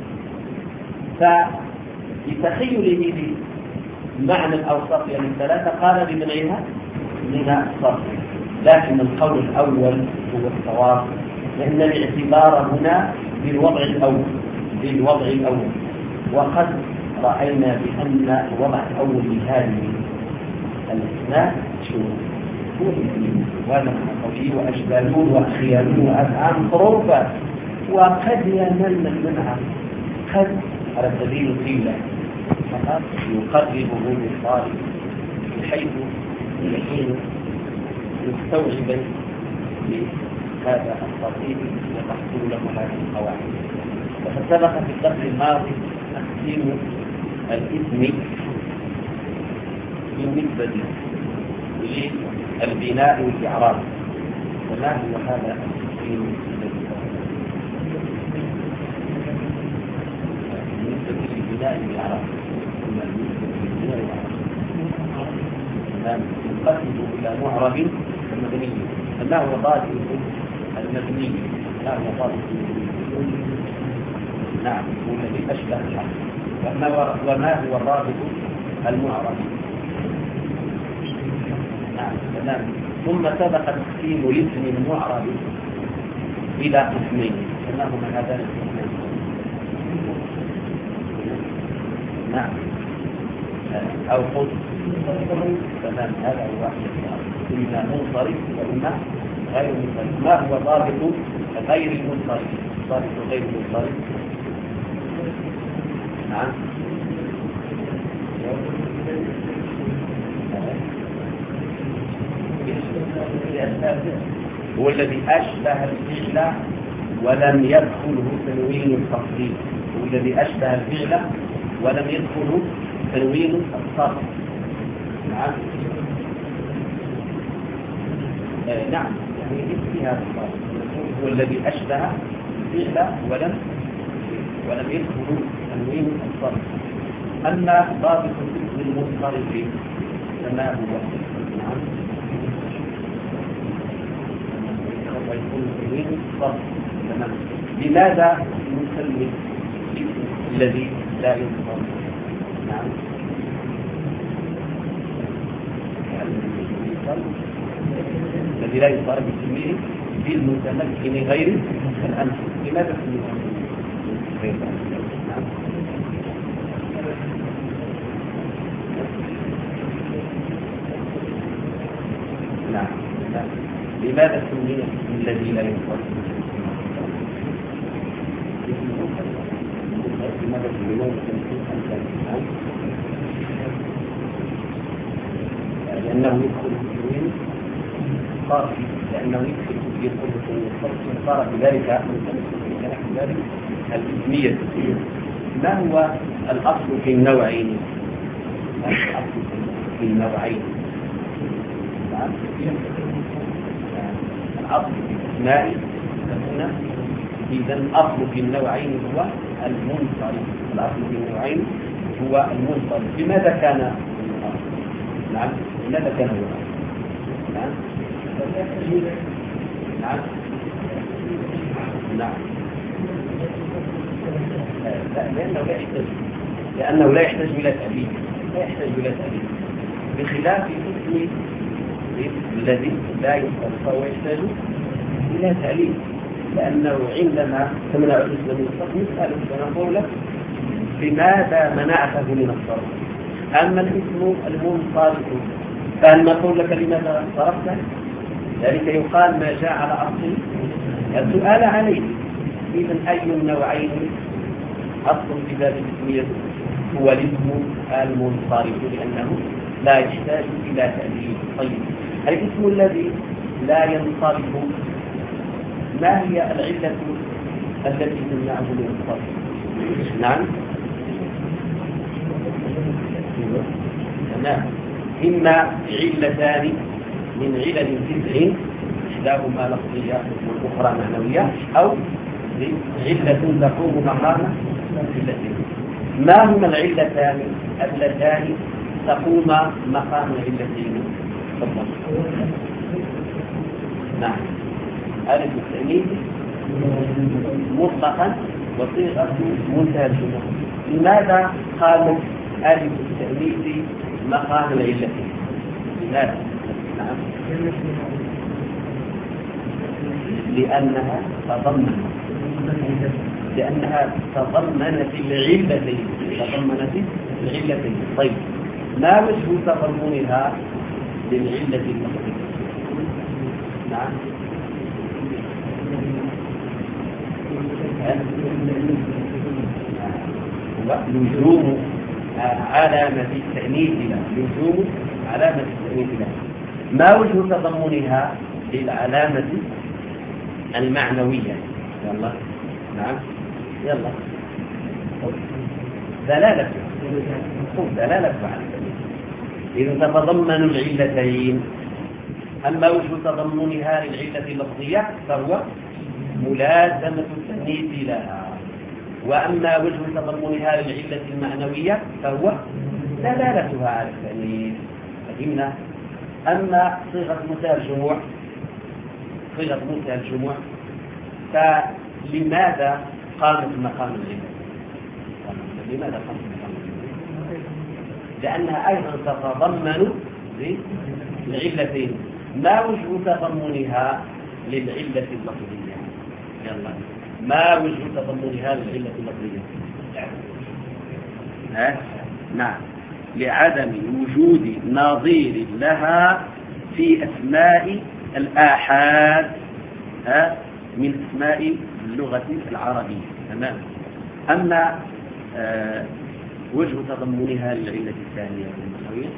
Speaker 1: فبتخيله بمعنى الأوصاف يعني الثلاثة قال بمنعها من الصرف، لكن القول الأول هو الصواب، لأن الاعتبار هنا بالوضع الأول بالوضع الأول وقد رأينا بأن الوضع الأول لهذه الأسماء شو هو الاثنين، وهذا قوي وأشبالون وأخيالون وأفعال مصروفة، وقد يمل المنع قد على سبيل القيلة فقط يقربه للطالب بحيث يكون مستوعبا لهذا الترتيب وتحصل له هذه القواعد. وقد سبق في الدرس الماضي تقسيم الاسم بالنسبة للبناء والإعراب، وما هو هذا التقسيم بالنسبة للبناء والإعراب؟ ينقسم إلى معرب ومبني. ما هو ضابط المبني؟ ما هو ضابط المبني؟ نعم، هو الذي أشبه الحرف. وما هو الرابط المعرب؟ نعم تمام. ثم سبق تقسيم الاسم المعرب إلى قسمين، ما هما هذان القسمين؟ نعم أو قل تمام، هذا هو واحد، إما منصرف وإما غير منصرف. ما هو ضابط غير المنصرف؟ ضابط غير المنصرف نعم هو الذي أشبه الفعل ولم يدخله تنوين التفصيل، هو الذي أشبه الفعل ولم يدخله تنوين الصرف. نعم آه نعم يعني في هذا الصرف هو الذي أشبه الفعل ولم ولم يدخله تنوين الصرف. أما ضابط الاسم المنصرف فما هو؟ نعم ويكون تنوين الصرف. تمام. لماذا نسمي الاسم الذي لا ينصرف؟ نعم الذي لا يصارف بسميه بالمتمكن غير الأنف. لماذا سميه غير الأنف؟ نعم نعم لماذا سميه الذي لا يصارف؟ لماذا سميه لأنه يدخل في التنوين الصرفي، لأنه يدخل في التنوين الصرفي صار بذلك من ذلك الاسمية. ما هو الأصل في النوعين؟ الأصل في النوعين الأصل في الاسماء هنا، إذا الأصل في النوعين هو المنصرف. الأصل في النوعين هو المنصرف. لماذا كان نعم لماذا كان هو نعم نعم نعم لا، لأنه لا يحتاج لأنه لا يحتاج إلى تأليف لا يحتاج إلى تأليف بخلاف الاسم الذي لا يصرف فهو يحتاج إلى تأليف، لأنه عندما تمنع الاسم من الصرف نسأله ونقول له لماذا منعته من الصرف. أما الاسم المنصرف فهل نقول لك لماذا صرفته؟ ذلك يقال ما جاء على أصل السؤال عليه. إذن أي النوعين أصل في باب الاسمية هو الاسم المنصرف لأنه لا يحتاج إلى تأليف. طيب الاسم الذي لا ينصرف ما هي العلة التي تمنعه من الصرف؟ نعم نعم إما علتان من علل تسع إحداهما لفظية والأخرى معنوية، أو علة تقوم مقام علتين. ما هما العلتان اللتان تقوم مقام العلتين؟ تفضل. نعم ألف التأنيث مطلقا وصيغة منتهى الجموع. لماذا قامت ألف التأنيث مقام العلتين؟ لماذا؟ نعم لأنها تضمنت لأنها تضمنت العلتين تضمنت العلتين. طيب ما وجه تضمنها للعلة المقصودة؟ نعم لزوم علامة التأنيث له لزوم علامة التأنيث له. ما وجه تضمنها للعلامة المعنوية؟ يلا نعم يلا دلالة دلالة على التأنيث. إذا تتضمن العلتين. أما وجه تضمنها للعلة اللفظية فهو ملازمة التأنيث لها، وأما وجه تضمنها للعلة المعنوية فهو دلالتها على التأنيث. فهمنا؟ أما صيغة منتهى الجموع صيغة منتهى الجموع فلماذا قامت مقام العلة؟ لماذا قامت مقام العلة؟ لأنها أيضا تتضمن العلتين. ما وجه تضمنها للعلة اللفظية؟ يلا ما وجه تضمنها للعلة اللفظية؟ ها؟ نعم لعدم وجود نظير لها في أسماء الآحاد ها من أسماء اللغة العربية. تمام. أما آه وجه تضمنها للعلة الثانية المعنوية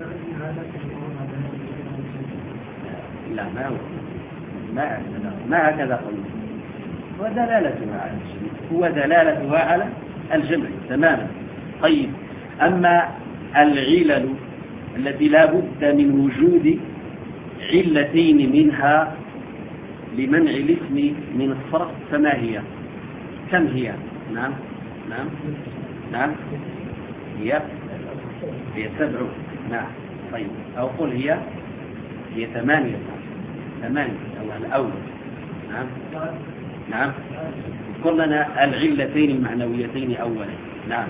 Speaker 1: لا ما هو ما ما هكذا قلنا ودلالتها على الجمع هو دلالتها على الجمع تماما. طيب أما العلل التي لا بد من وجود علتين منها لمنع الاسم من الصرف فما هي؟ كم هي؟ نعم نعم نعم هي هي سبع. نعم طيب أو قل هي هي ثمانية ثمانية أو الأول. نعم نعم اذكر لنا العلتين المعنويتين أولا. نعم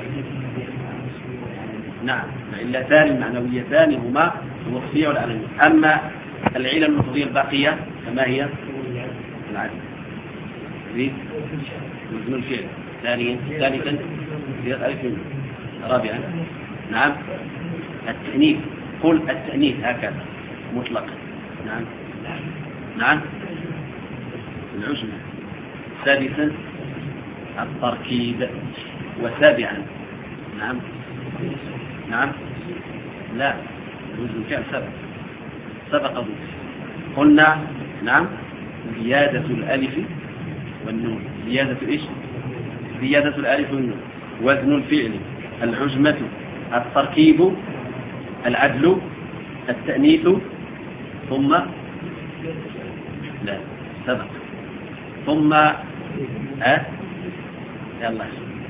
Speaker 1: نعم العلتان المعنويتان هما الوصفية والعلمية. أما العلة اللفظية الباقية فما هي؟ العدل وزن الفعل. ثانيا ثالثا رابعا نعم التأنيث. قل التأنيث هكذا مطلقا. نعم نعم العجمة. سادسا التركيب. وسابعا نعم نعم لا وزن الفعل سبق سبق ضد. قلنا نعم زيادة الألف والنون. زيادة إيش؟ زيادة الألف والنون. وزن الفعل العجمة التركيب العدل التأنيث ثم لا سبق ثم أه يلا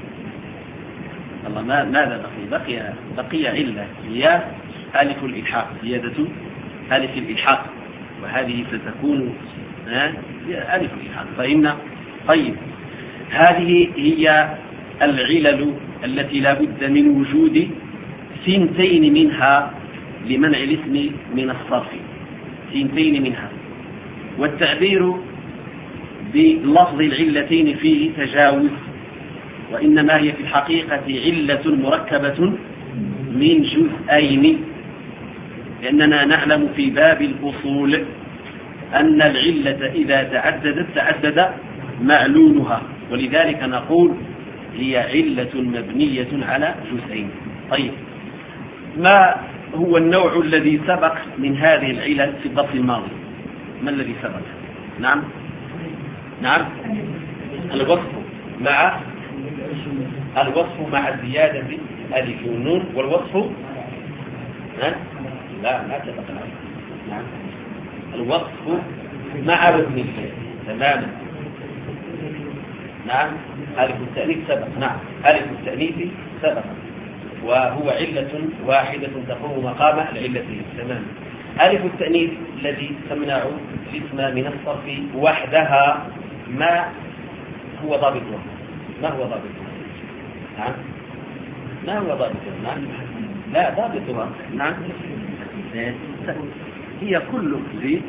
Speaker 1: الله ما ماذا بقي؟ بقي بقي علة هي ألف الإلحاق زيادة ألف الإلحاق وهذه ستكون أه ألف الإلحاق. فإن طيب
Speaker 2: هذه هي العلل التي لا بد من وجود ثنتين منها لمنع الاسم من الصرف، ثنتين منها. والتعبير بلفظ العلتين فيه تجاوز، وإنما هي في الحقيقة علة مركبة من جزئين، لأننا نعلم في باب الأصول أن العلة إذا تعددت تعدد معلولها، ولذلك نقول هي علة مبنية على جزئين. طيب، ما هو النوع الذي سبق من هذه العلل في الدرس الماضي؟ ما الذي سبق؟ نعم نعم الوصف مع الوصف مع زيادة الألف والنون، والوصف ها؟ لا لا سبق. نعم الوصف مع وزن الفعل تماما. نعم ألف التأنيث سبق. نعم ألف التأنيث سبق، وهو علة واحدة تقوم مقام العلتين تماما. ألف التأنيث الذي تمنع الاسم من الصرف وحدها، ما هو ضابطها؟ ما هو ضابطها؟ نعم ما هو ضابطها؟ نعم لا ضابطها. نعم هي كل زيد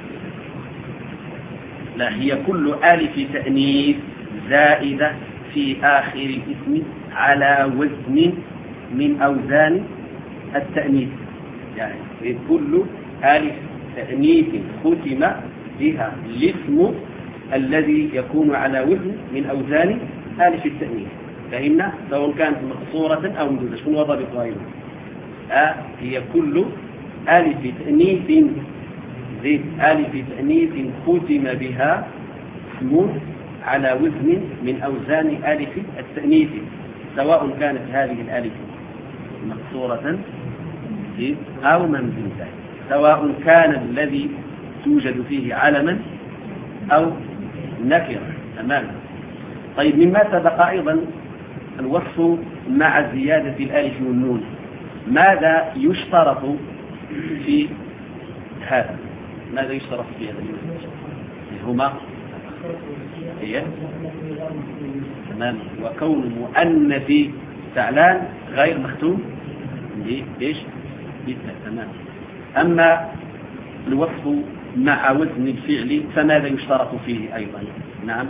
Speaker 2: لا هي كل ألف تأنيث زائدة في آخر الاسم على وزن من أوزان التأنيث، يعني كل ألف تأنيث ختم بها الاسم الذي يكون على وزن من أوزان ألف التأنيث. فهمنا؟ سواء كانت مقصورة أو ممدودة. شنو وضع بقائمة؟ آه هي كل ألف تأنيث زيد ألف تأنيث ختم بها اسم على وزن من أوزان ألف التأنيث، سواء كانت هذه الألف مقصورة أو ممدودة، سواء كان الذي توجد فيه علما أو نكرة تماما. طيب، مما سبق أيضا الوصف مع زيادة الألف والنون. ماذا يشترط في هذا؟ ماذا يشترط في هذا؟ هما هي تمام، وكون مؤنث فعلان غير مختوم ليش؟ بالتاء تمام. أما الوصف مع وزن الفعل فماذا يشترط فيه أيضا؟ نعم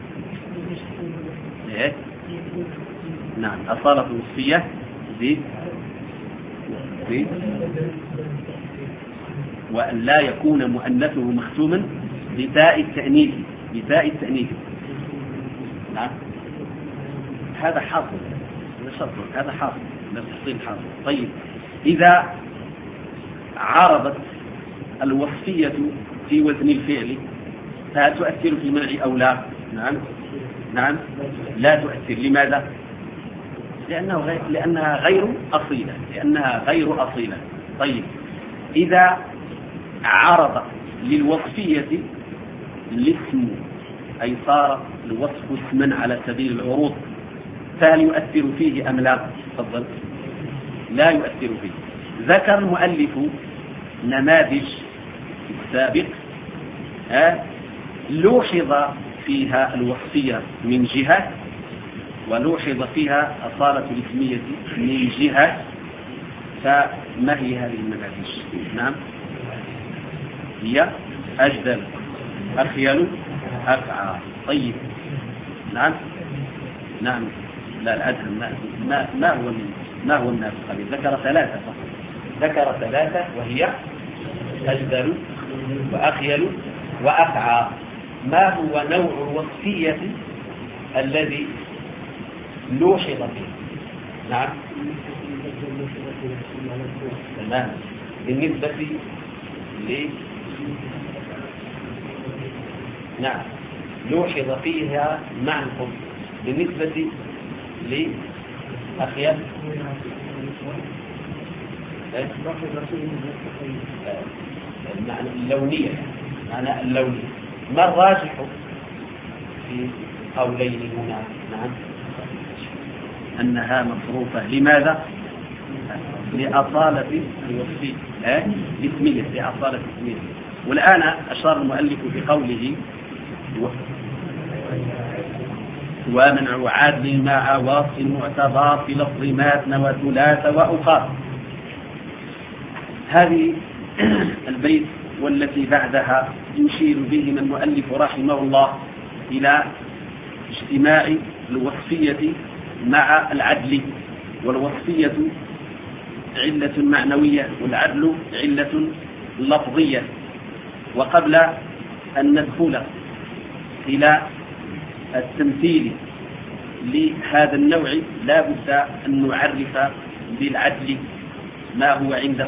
Speaker 2: إيه؟ نعم أصالة وصفية زيد زيد وأن لا يكون مؤنثه مختوما بتاء التأنيث بتاء التأنيث. نعم هذا حاصل، هذا حاصل تفصيل حاصل. طيب، إذا عرضت الوصفية في وزن الفعل فهل تؤثر في المنع أو لا؟ نعم نعم لا تؤثر. لماذا؟ لأنه غير لأنها غير أصيلة لأنها غير أصيلة. طيب، إذا عرض للوصفية الاسم أي صار الوصف اسما على سبيل العروض فهل يؤثر فيه أم لا؟ تفضل. لا يؤثر فيه. ذكر المؤلف نماذج السابق لوحظ فيها الوصفية من جهة، ولوحظ فيها أصالة الاسمية من جهة. فما هي هذه النماذج؟ نعم هي أجدل، أخيل، أفعى. طيب، نعم نعم لا الأدهم ما, ما, ما هو ما هو الناس قليل. ذكر ثلاثة فقط، ذكر ثلاثة وهي أجدل وأخيل وأفعى. ما هو نوع الوصفية الذي لوحظ فيه؟ نعم تمام. بالنسبة ل نعم لوحظ فيها مع القبض. بالنسبة لأخيال المعنى اللونية، معنى اللوني. ما الراجح في قولين هنا؟ نعم أنها مصروفة. لماذا؟ لأصالة الوصفية الاسمية، لأصالة الاسمية. والآن أشار المؤلف بقوله ومنع عادل مع واصل معتبر في لفظ ماتن وثلاث وأخر. هذه البيت والتي بعدها يشير بهما المؤلف رحمه الله إلى اجتماع الوصفية مع العدل، والوصفية علة معنوية والعدل علة لفظية. وقبل أن ندخل إلى التمثيل لهذا النوع لا بد أن نعرف بالعدل ما هو عنده.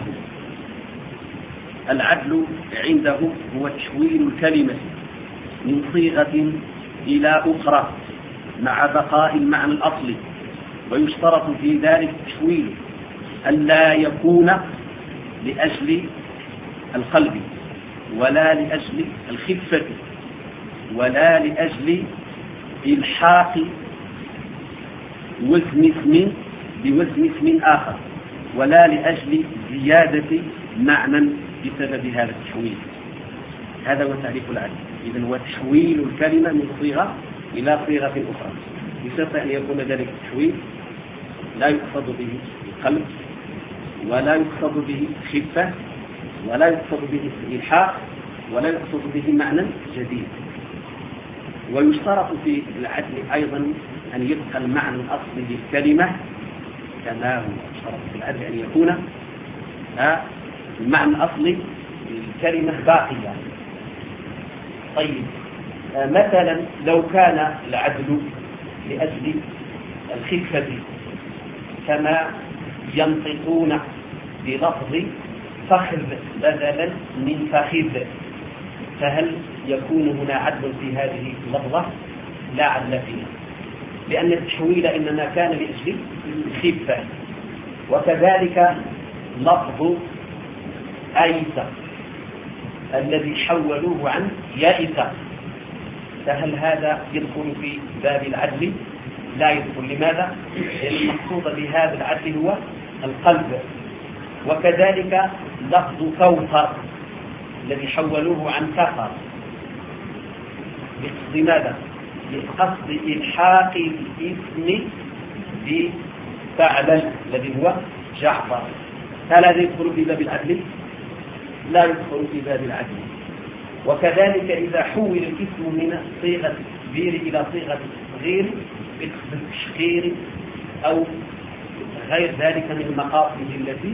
Speaker 2: العدل عنده هو تحويل الكلمة من صيغة إلى أخرى مع بقاء المعنى الأصلي، ويشترط في ذلك تحويل أن لا يكون لأجل القلب ولا لأجل الخفة ولا لأجل إلحاق وزن اسم بوزن اسم آخر ولا لأجل زيادة معنى بسبب هذا التحويل. هذا هو تعريف العدل. إذن هو تحويل الكلمة من صيغة إلى صيغة أخرى بشرط أن يكون ذلك التحويل لا يقصد به القلب ولا يقصد به خفة ولا يقصد به الإلحاق ولا يقصد به معنى جديد. ويشترط في العدل أيضا أن يبقى المعنى الأصلي للكلمة كما هو. يشترط في العدل أن يكون المعنى الأصلي للكلمة باقية. طيب، مثلا لو كان العدل لأجل الخفة كما ينطقون بلفظ فخذ بدلا من فخذ، فهل يكون هنا عدل في هذه اللفظة؟ لا عدل فيها، لأن التحويل إنما كان لأجل الخفة. وكذلك لفظ أيس الذي حولوه عن يائس، فهل هذا يدخل في باب العدل؟ لا يدخل. لماذا؟ لأن المقصود بهذا العدل هو القلب. وكذلك لفظ كوثر الذي حولوه عن كفر بقصد ماذا؟ بقصد إلحاق الاسم بفعل الذي هو جعفر. هل هذا يدخل في باب العدل؟ لا يدخل في باب العدل. وكذلك إذا حول الاسم من صيغة التكبير إلى صيغة التصغير بقصد التشخير أو غير ذلك من المقاصد التي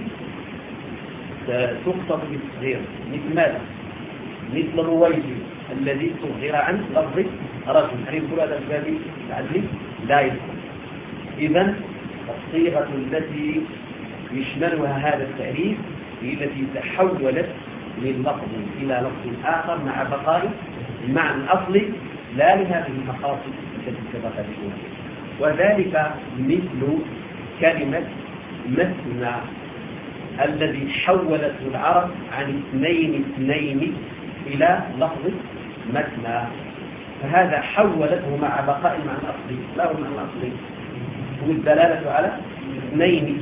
Speaker 2: تقصد بالتصغير، مثل ماذا؟ مثل رويجي الذي صغر عن لفظ رجل، هل يدخل هذا الباب العدل؟ لا يدخل. إذن الصيغة التي يشملها هذا التعريف هي التي تحولت من لفظ إلى لفظ آخر مع بقاء المعنى الأصلي لا لهذه المقاصد التي سبق ذكرها. وذلك مثل كلمة مثنى الذي حولته العرب عن اثنين اثنين إلى لفظ مثنى، فهذا حولته مع بقاء المعنى الأصلي. لا هو المعنى الأصلي هو الدلالة على اثنين.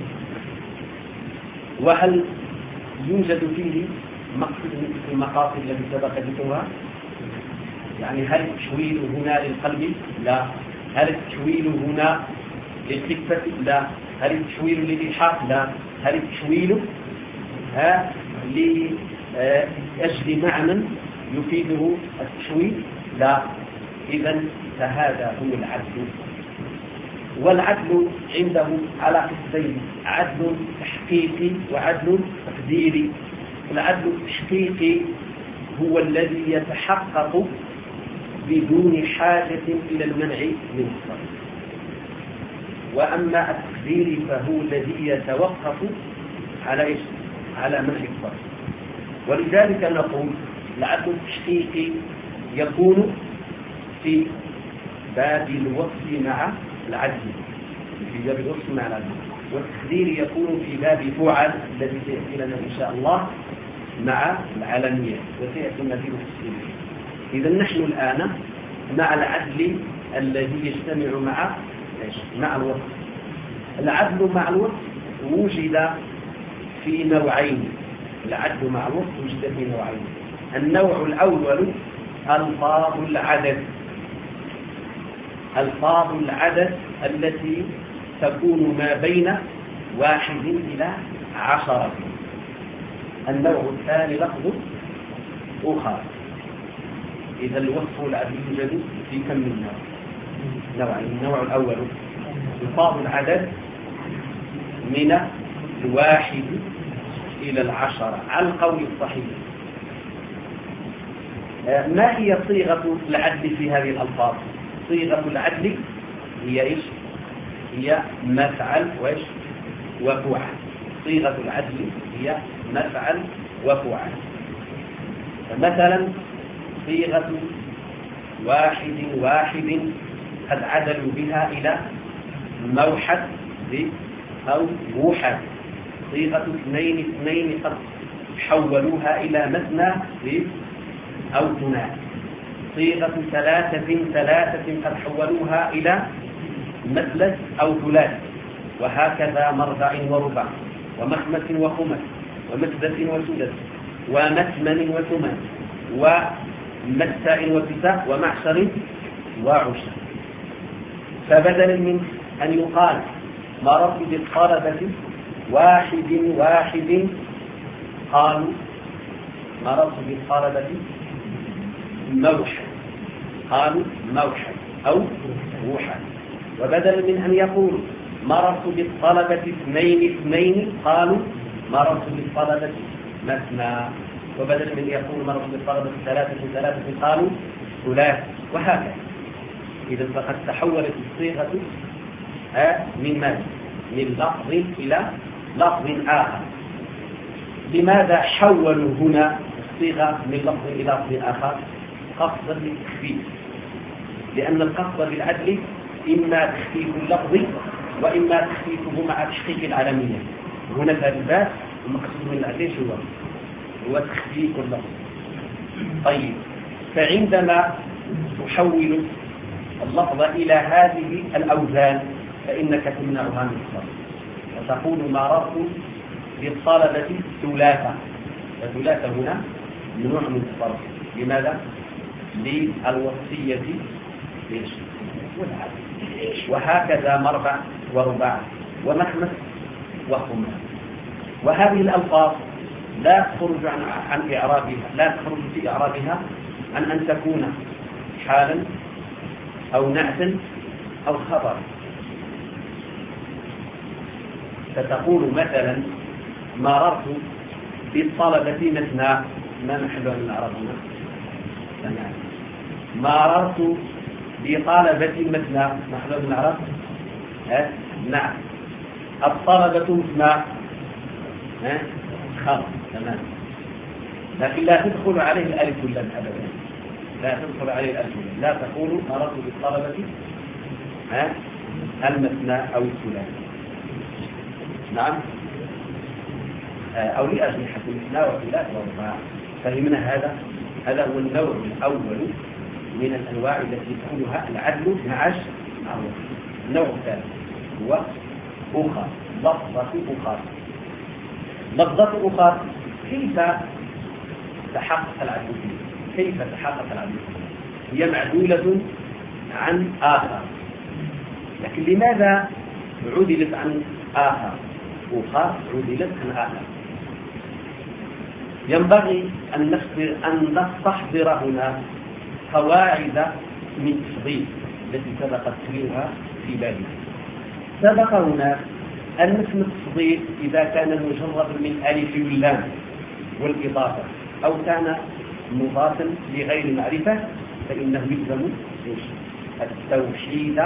Speaker 2: وهل يوجد فيه مقصد من المقاصد التي سبق ذكرها؟ يعني هل التحويل هنا للقلب؟ لا. هل التحويل هنا للخفة؟ لا. هل التحويل للإلحاق؟ لا. هل التحويل ها لأجل معنى يفيده التحويل؟ لا. إذن فهذا هو العدل. والعدل عنده على قسمين: عدل تحقيقي وعدل تقديري. العدل التحقيقي هو الذي يتحقق بدون حاجة إلى المنع من الصرف، وأما التقديري فهو الذي يتوقف على إيش؟ على منع الصرف. ولذلك نقول العدل التحقيقي يكون في باب الوصف مع العدل، في باب الوصف مع العدل. والتقدير يكون في باب فعل الذي سيأتي لنا إن شاء الله مع العالمية وسيأتي المزيد التفصيلي. إذا نحن الآن مع العدل الذي يجتمع مع مع الوصف. العدل مع الوصف وجد في نوعين. العدل مع الوصف وجد في نوعين. النوع الأول ألفاظ العدد، ألفاظ العدد التي تكون ما بين واحد إلى عشرة. النوع الثاني لفظ أخر. إذا الوصف العدد يوجد في كم من نوع؟ نوعين. النوع الأول ألفاظ العدد من الواحد إلى العشرة على القول الصحيح. ما هي صيغة العدل في هذه الألفاظ؟ صيغة العدل هي إيش؟ هي مفعل وإيش؟ وفعل. صيغة العدل هي مفعل وفعل. مثلا صيغة واحد واحد قد عدلوا بها إلى موحد أو موحد. صيغة اثنين اثنين قد حولوها إلى مثنى أو ثنائي. صيغة ثلاثة ثلاثة قد حولوها إلى مثلث أو ثلاث. وهكذا مربع وربع ومخمس وخمس ومسدس وسدس ومثمن وثمن ومساء وكساء ومعشر وعشر. فبدلا من أن يقال مررت بالطلبة واحد واحد قالوا مررت بالطلبة موحد. قالوا موحد أو موحد. وبدلا من أن يقولوا مررت بالطلبة اثنين اثنين قالوا مررت بالطلبة مثنى. وبدلا من يقول مررت بالطلبة ثلاثة ثلاثة قالوا ثلاث. وهكذا. إذا فقد تحولت الصيغة من ماذا؟ من لفظ إلى لفظ آخر. لماذا حولوا هنا الصيغة من لفظ إلى لفظ آخر؟ قصدا للتخفيف. لأن القصد بالعدل إما تخفيف اللفظ وإما تخفيفه مع تحقيق العالمية. هنا في هذا الباب المقصود من العدل هو هو تخفيف اللفظ. طيب، فعندما تحول اللفظ إلى هذه الأوزان فإنك تمنعها من الصرف. فتقول مررت بالطلبة ثلاثة. فثلاثة هنا ممنوع من الصرف. لماذا؟ للوصية والعدل. وهكذا مربع ورباع ومخمس وخمس. وهذه الألفاظ لا تخرج عن, عن إعرابها لا تخرج في إعرابها عن أن تكون حالا أو نعتا أو خبر. فتقول مثلا مررت بالطلبة مثنى. ما محلها من الإعراب هنا؟ مررت بطلبة مثنى. محلها من الإعراب؟ أه؟ نعم. الطلبة مثنى أه؟ خبر. تمام. لكن لا تدخل عليه الألف واللام أبدا. لا تدخل عليه الألف واللام. لا تقول مررت بالطلبة أه؟ المثنى أو الثلاثي. نعم. أو لأجنحة المثنى والثلاث والرباع. فهمنا هذا؟ هذا هو النوع الأول من الأنواع التي يدخلها العدل مع الوصف. النوع الثاني هو أخر. لفظة أخر. لفظة أخر كيف تحقق العدل فيه؟ كيف تحقق العدل فيه؟ هي معدولة عن آخر. لكن لماذا عدلت عن آخر؟ أخر عدلت عن آخر. ينبغي أن نستحضر هنا قواعد من التفضيل التي سبق تفصيلها في بالنا. سبق هنا أن اسم التفضيل إذا كان مجرد من ألف واللام والإضافة أو كان مضافا لغير معرفة فإنه يلزم التوحيد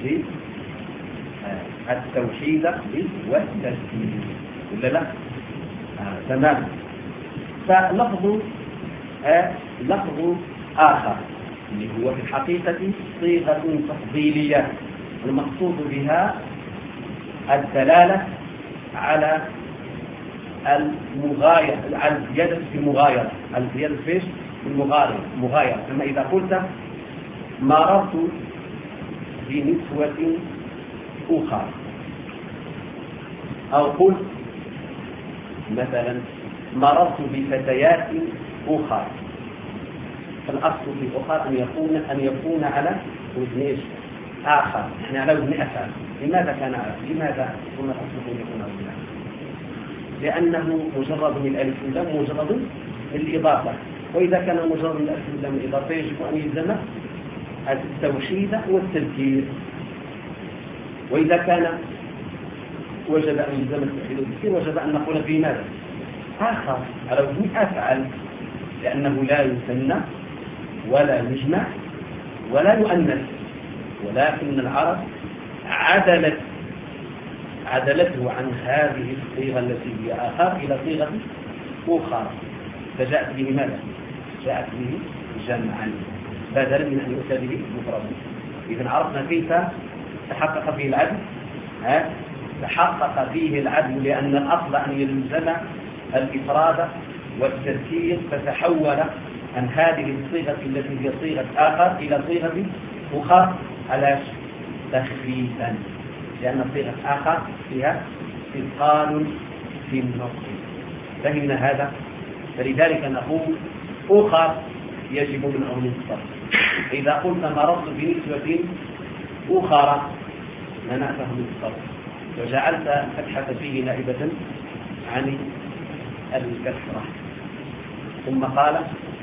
Speaker 2: التوحيد والتسليم ولا لا؟ آه، تمام. فلفظ آه، لفظ آخر اللي هو في الحقيقة صيغة تفضيلية المقصود بها الدلالة على المغايرة، على الزيادة في المغايرة، الزيادة في المغايرة مغايرة. كما إذا قلت مررت بنسوة أخرى أو قلت مثلا مررت بفتيات أخرى. فالأصل في أخرى أن يكون أن يكون على وزن إيش؟ آخر، يعني على وزن أفعل. لماذا كان لماذا قلنا الأصل يكون على وزن أفعل؟ لأنه مجرد من الألف واللام، مجرد من الإضافة، وإذا كان مجرد من الألف واللام الإضافة يجب أن يلزم التوحيد والتذكير، وإذا كان وجب أن يلزم التوحيد والتذكير وجب أن نقول في ماذا؟ آخر على وزن أفعل، لأنه لا يثنى ولا يجمع ولا يؤنث، ولكن العرب عدلت عدلته عن هذه الصيغة التي هي آخر إلى صيغة أخرى، فجاءت به ماذا؟ جاءت به جمعا بدلا من أن يؤتى به مفردا. إذن عرفنا كيف تحقق فيه العدل. ها؟ تحقق فيه العدل لأن الأصل أن يلزم الإفراد والتذكير، فتحول عن هذه الصيغة التي هي صيغة آخر إلى صيغة أخرى على تخفيفا، لأن صيغة آخر فيها إثقال في النطق. فهمنا هذا؟ فلذلك نقول أخر يجب من عون الصرف. إذا قلت مررت بنسبة أخرى منعته من الصرف، وجعلت الفتحة فيه نائبة عن الكسرة. ثم قال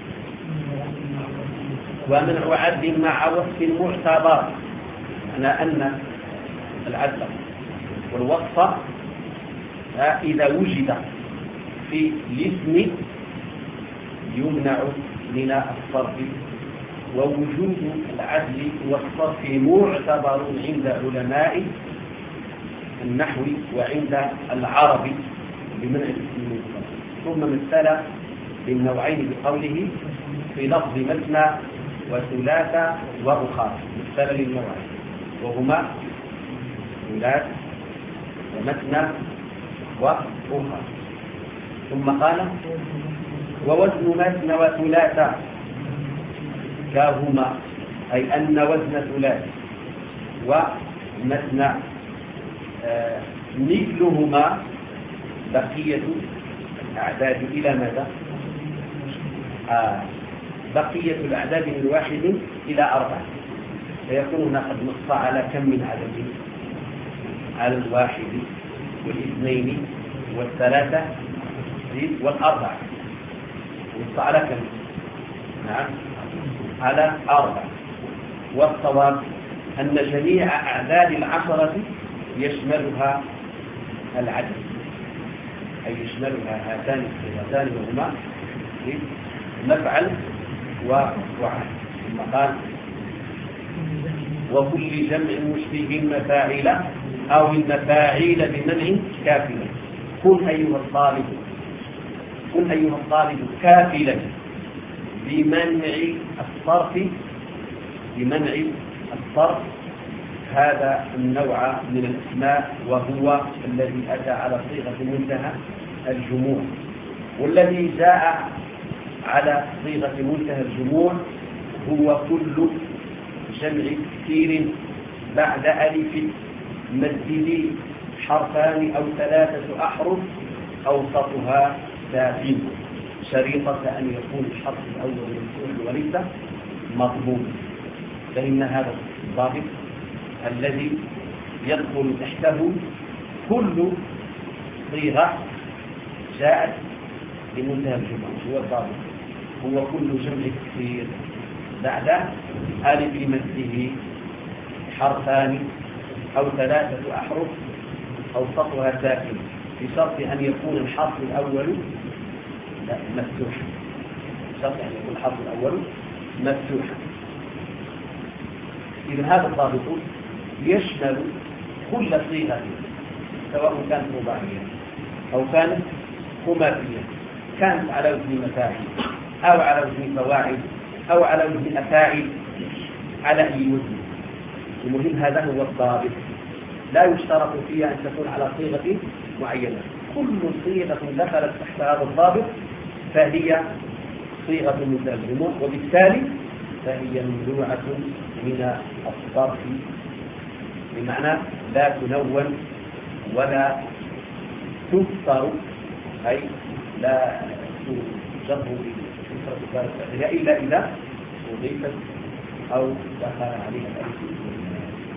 Speaker 2: ومنع عد مع وصف معتبر، معنى أن العدل والوصف إذا وجد في الاسم يمنع من الصرف، ووجود العدل والصرف معتبر عند علماء النحو وعند العرب بمنع الاسم من الصرف. ثم مثل بالنوعين بقوله في لفظ مثنى وثلاثة ورخاء، مثل للنوعين وهما ثلاث ومثنى ورخاء. ثم قال ووزن مثنى وثلاثة كاهما، أي أن وزن ثلاث ومثنى آه مثلهما بقية الأعداد إلى ماذا؟ آه بقية الأعداد من واحد إلى أربعة، فيكون هنا قد نص على كم من عدد؟ على الواحد والاثنين والثلاثة والأربعة. نص على كم؟ نعم على أربعة. والصواب أن جميع أعداد العشرة يشملها العدد، أي يشملها هاتان الصيغتان وهما مفعل وفعل. ثم قال وكل جمع مشبه المفاعل أو المفاعيل بمنع كافلا. كن أيها الطالب كن أيها الطالب كافلا بمنع الصرف بمنع الصرف هذا النوع من الأسماء، وهو الذي أتى على صيغة منتهى الجموع، والذي جاء على صيغة منتهى الجموع هو كل جمع كثير بعد ألف مده حرفان أو ثلاثة أحرف أوسطها ساكن، شريطة أن يكون الحرف الأول مفتوح وليس مضموم. فإن هذا الضابط الذي يدخل تحته كل صيغة جاءت بمنتهى الجموع هو الضابط، هو كل جمع كثير بعد ألف مده حرفان أو ثلاثة أحرف أوسطها ساكن، بشرط أن يكون الحرف الأول مفتوحا، بشرط أن يكون الحرف الأول مفتوحا. إذن هذا الضابط يشمل كل صيغة سواء كانت رباعية أو كانت خماسية، كانت على وزن مفاعل أو على وزن فواعل أو على وزن أفاعل، على أي وزن. المهم هذا هو الضابط، لا يشترط فيها أن تكون على صيغة معينة. كل صيغة دخلت تحت هذا الضابط فهي صيغة منتهى الجموع، وبالتالي فهي ممنوعة من الصرف، بمعنى لا تنون ولا تكسر، أي لا تجر بكسرة إلا إذا أضيفت أو دخل عليها الألف.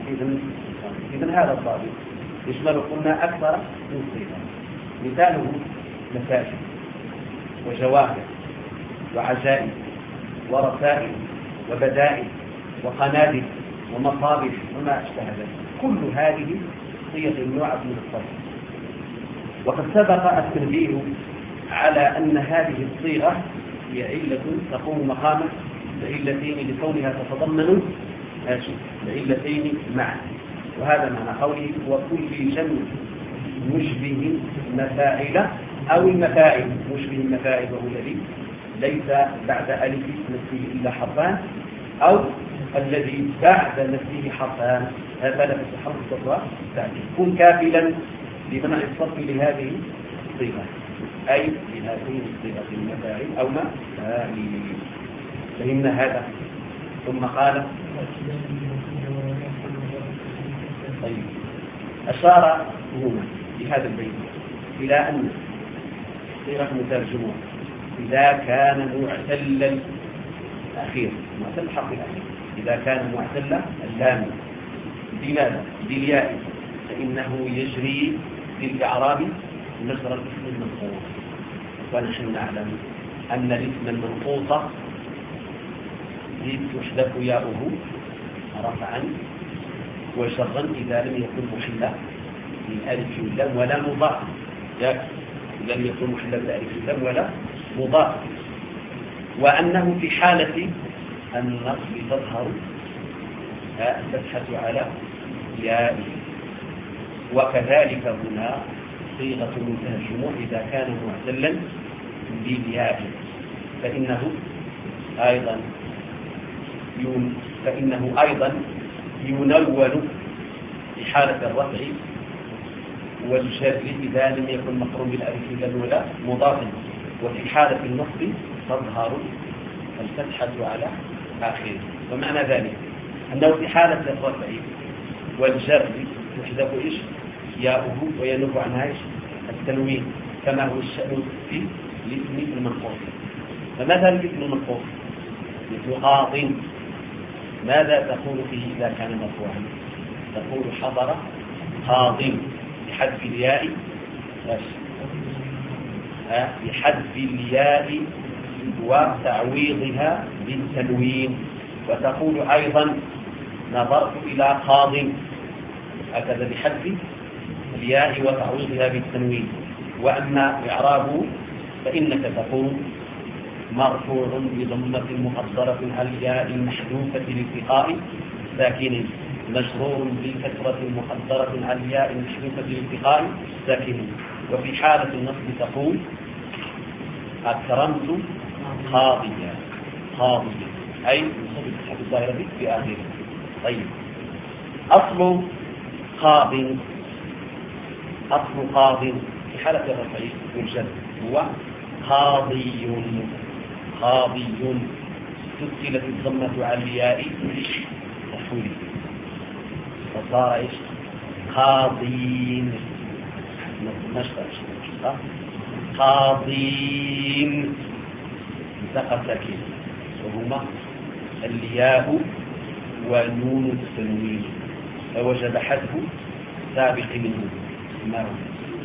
Speaker 2: إذن إذن هذا الضابط يشمل قلنا أكثر من صيغة. مثاله مساجد وجواهر وعزائم ورسائل وبدائل وقنادل ومصابيح وما أشبه ذلك، كل هذه صيغ نوع من الصرف. وقد سبق التنبيه على أن هذه الصيغة هي علة تقوم مقام العلتين لكونها تتضمن العلتين معا، وهذا معنى قوله وكل جمع مشبه مفاعل أو المفاعل. مشبه المفاعل وهو الذي ليس بعد ألف نفسه إلا حرفان، أو الذي بعد نفسه حرفان، هذا نفس حرف الصفر تأتي. كن كافلا بمنع الصرف لهذه الصيغة، أي لهذه الصيغة المفاعل أو مفاعل. فهمنا هذا. ثم قال طيب أشار هنا في هذا البيت إلى أن صيغة مترجمة إذا كان معتلا الأخير، معتل حرف الأخير، إذا كان معتل اللام بماذا؟ بالياء، فإنه يجري في الإعراب مجرى الاسم المنقوص. ونحن نعلم أن الاسم المنقوص يحذف ياؤه رفعا وشرا إذا لم يكن محلا بالألف واللام ولا مضاف، إذا لم يكن محلا بالألف واللام ولا مضاف، وأنه في حالة النصب تظهر الفتحة على ياء. وكذلك هنا صيغة منتهى الجموع إذا كان معتلا بالياء فإنه أيضا يون فإنه أيضا ينون في حالة الرفع والجر إذا لم يكن مقرون بالألف ولا مضافا، وفي حالة النصب تظهر الفتحة على آخره. ومعنى ذلك أنه في حالة الرفع والجر يحذف إيش ياؤه وينوب عنها إيش التنوين، كما هو الشأن في الاسم المنقوص. فماذا الاسم المنقوص؟ مثل قاض، ماذا تقول فيه إذا كان مرفوعا؟ تقول حضر قاض بحذف الياء، بحذف الياء وتعويضها بالتنوين. وتقول أيضا نظرت إلى قاض، هكذا بحذف الياء وتعويضها بالتنوين. وأما إعرابه فإنك تقول مرفوع بضمة مقدرة على الياء المحذوفة لالتقاء ساكن، مجرور بالكسرة المقدرة على الياء المحذوفة لالتقاء ساكن. وفي حالة النصب تقول أكرمت قاضيا، قاضيا أي نصب الفتحة الظاهرة في آخره. طيب أصل قاض، أصل قاض في حالة الرفع والجر هو قاضي، قاضي تسكلت الضمة على الياء تحويل فصار ايش قاضين، نشطة قاضين التقى ساكن، وهما الياء ونون التنوين، فوجب حذف سابق منه ما هو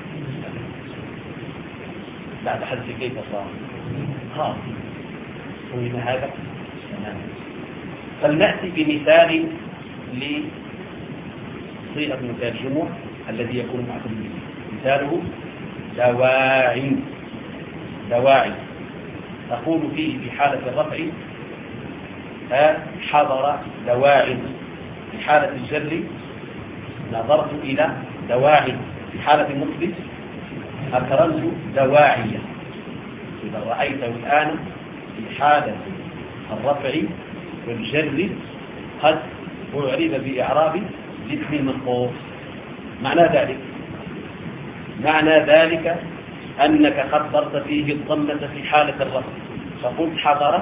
Speaker 2: بعد حذف كيف صار قاضي. ومن هذا تمام. فلنأتي بمثال لصيغة مثال الجموع الذي يكون معكم به. مثاله دواعي، دواعي تقول فيه في حالة الرفع حضر دواعي، في حالة الجر نظرت إلى دواعي، في حالة النصب أكرمت دواعية. إذا رأيته الآن في حالة الرفع والجر قد أعرب بإعراب الاسم المنقوص. معنى ذلك معنى ذلك أنك قدرت فيه الضمة في حالة الرفع، فقلت حضر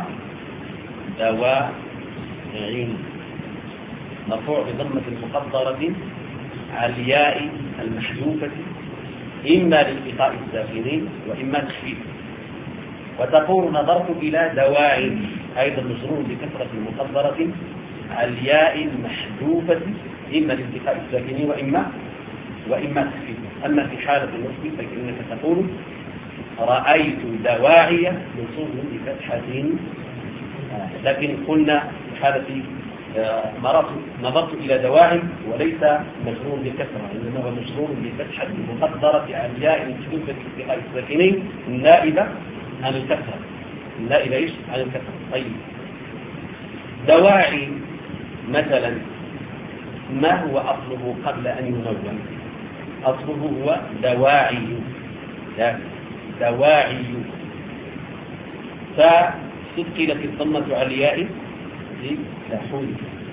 Speaker 2: دواعي مرفوع بضمة مقدرة على الياء المحذوفة إما لالتقاء الساكنين وإما تخفيف. وتقول نظرت إلى دواعي أيضا مجرور بكثرة مقدرة الياء المحذوفة إما لالتقاء الساكنين وإما وإما تخفيفه. أما في حالة النصب فإنك تقول رأيت دواعي منصوب بفتحة، لكن قلنا في حالة مرات نظرت إلى دواعي وليس مجرور بالكسرة، إنما هو مجرور بفتحة مقدرة على الياء المحذوفة لالتقاء الساكنين النائبة عن الكسرة. النائبة إيش؟ عن الكسرة. طيب دواعي مثلا ما هو أصله قبل أن ينون؟ أصله هو دواعي، دواعي، فثقلت الضمة على الياء لتحول.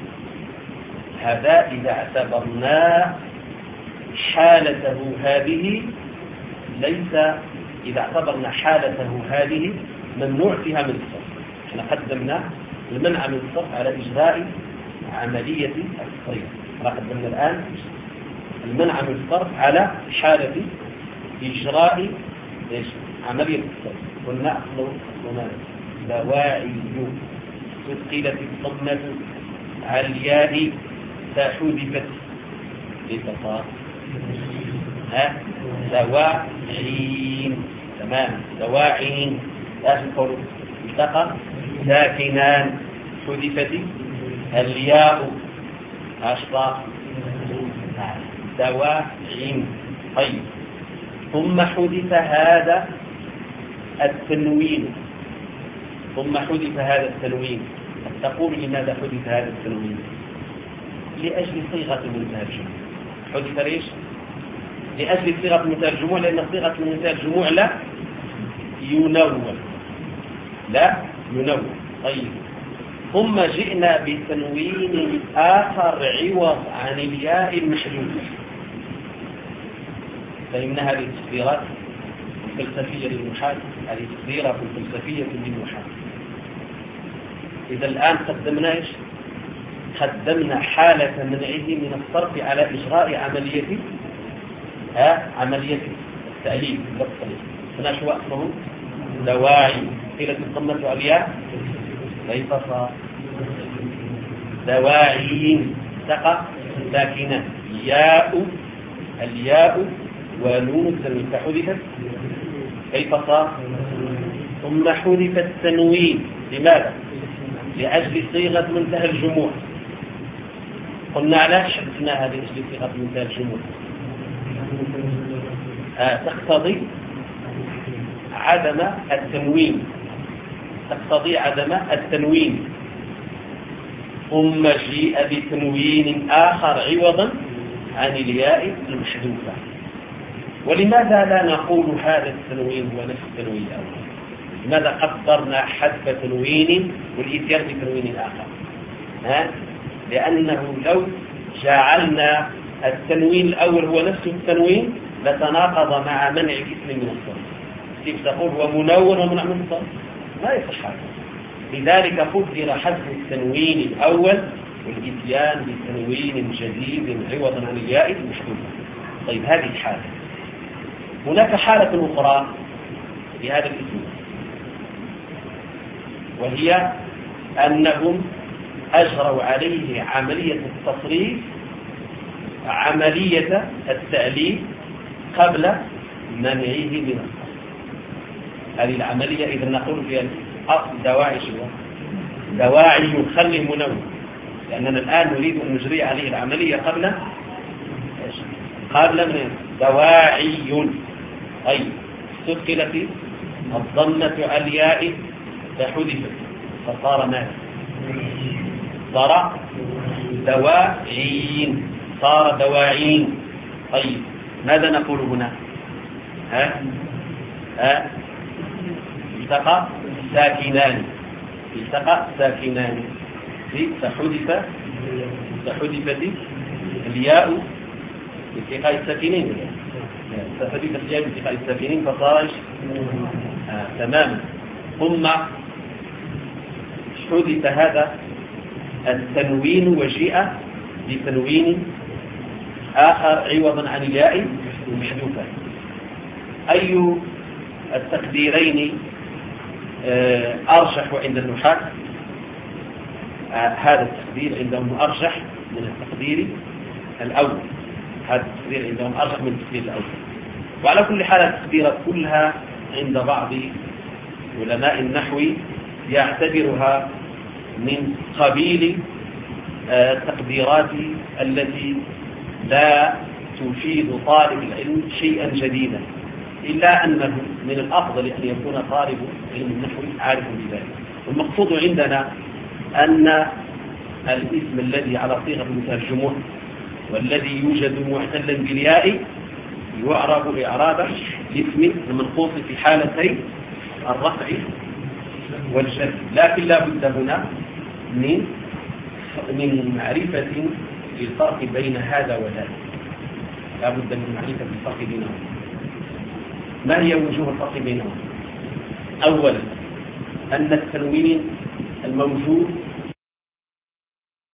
Speaker 2: هذا إذا اعتبرنا حالته هذه ليس إذا اعتبرنا حالته هذه ممنوع فيها من الصرف. احنا قدمنا المنع من الصرف على إجراء عملية التصريف، قدمنا الآن المنع من الصرف على حالة إجراء عملية التصريف. قلنا أصله هنا دواعي، ثقلت الضمة على الياء فحذفت لتصار ها دواعين. تمام، دواعين. آخر قول التقى ساكنان حذفت الياء أشطاء دواعين. طيب ثم حذف هذا التنوين، ثم حذف هذا التنوين. تقول لماذا حذف هذا التنوين؟ لأجل صيغة منتهى الجموع. حذف ليش؟ لأجل صيغة منتهى الجموع، لأن صيغة منتهى الجموع لا ينون، لا ينون. طيب ثم جئنا بتنوين آخر عوض عن الياء المحذوفة. فإن هذه التفسيرات الفلسفية للمحال، هذه تفسيرات الفلسفية للمحال. إذا الآن قدمنا إيش؟ قدمنا حالة منعه من الصرف على إجراء عملية ها عملية التأليف والتصريف. هنا شو أصله؟ دواعي، قيلت الضمة عليها كيف صار دواعين، تقى ساكنة ياء الياء ونون التنوين فحذفت كيف صار؟ ثم حذف التنوين. لماذا؟ لأجل صيغة منتهى الجموع. قلنا علاش حذفنا هذه لأجل صيغة منتهى الجموع؟ آه تقتضي عدم التنوين، تقتضي عدم التنوين. ثم جيء بتنوين آخر عوضا عن الياء المحذوفة. ولماذا لا نقول هذا التنوين هو نفس التنوين الأول؟ لماذا قدرنا حذف تنوين والإتيان بتنوين آخر؟ ها؟ لأنه لو جعلنا التنوين الأول هو نفس التنوين لتناقض مع منع اسم من الصرف. كيف تقول هو منون ومنع من الصرف؟ لا يصح هذا. لذلك قدر حذف التنوين الأول والإتيان بتنوين جديد عوضا عن الياء المحذوفة. طيب هذه الحالة. هناك حالة أخرى في هذا الاسم، وهي أنهم أجروا عليه عملية التصريف عملية التأليف قبل منعه من الصرف. هذه العملية إذا نقول فيها أصل دواعي شو؟ دواعي يخلي منون، لأننا الآن نريد أن نجري عليه العملية قبل قبل من دواعي. أي ثقلت الضمة على الياء فحذفت فصار ماذا؟ صار دواعين، صار دواعين. طيب ماذا نقول هنا؟ ها ها التقى ساكنان، التقى ساكنان فحذف فحذفت الياء التقاء الساكنين، فحذفت الياء التقاء الساكنين فصار آه تماما. ثم حذف هذا التنوين وجيء بتنوين آخر عوضا عن الياء المحذوفة. أي التقديرين أرجح عند النحاة؟ هذا التقدير عندهم أرجح من التقدير الأول، هذا التقدير عندهم أرجح من التقدير الأول. وعلى كل حال التقديرات كلها عند بعض علماء النحو يعتبرها من قبيل التقديرات التي لا تفيد طالب العلم شيئا جديدا، إلا أنه من الأفضل أن يكون طالب علم النحو عارف بذلك. والمقصود عندنا أن الاسم الذي على صيغة الترجمة والذي يوجد معتلا بالياء يعرب إعراب الاسم المنقوص في حالتي الرفع والجر، لكن لا بد هنا من من معرفة الفرق بين هذا وذاك، لا بد من معرفة الفرق بينهم. ما هي وجوه الفرق بينهم؟ أولا أن التنوين الموجود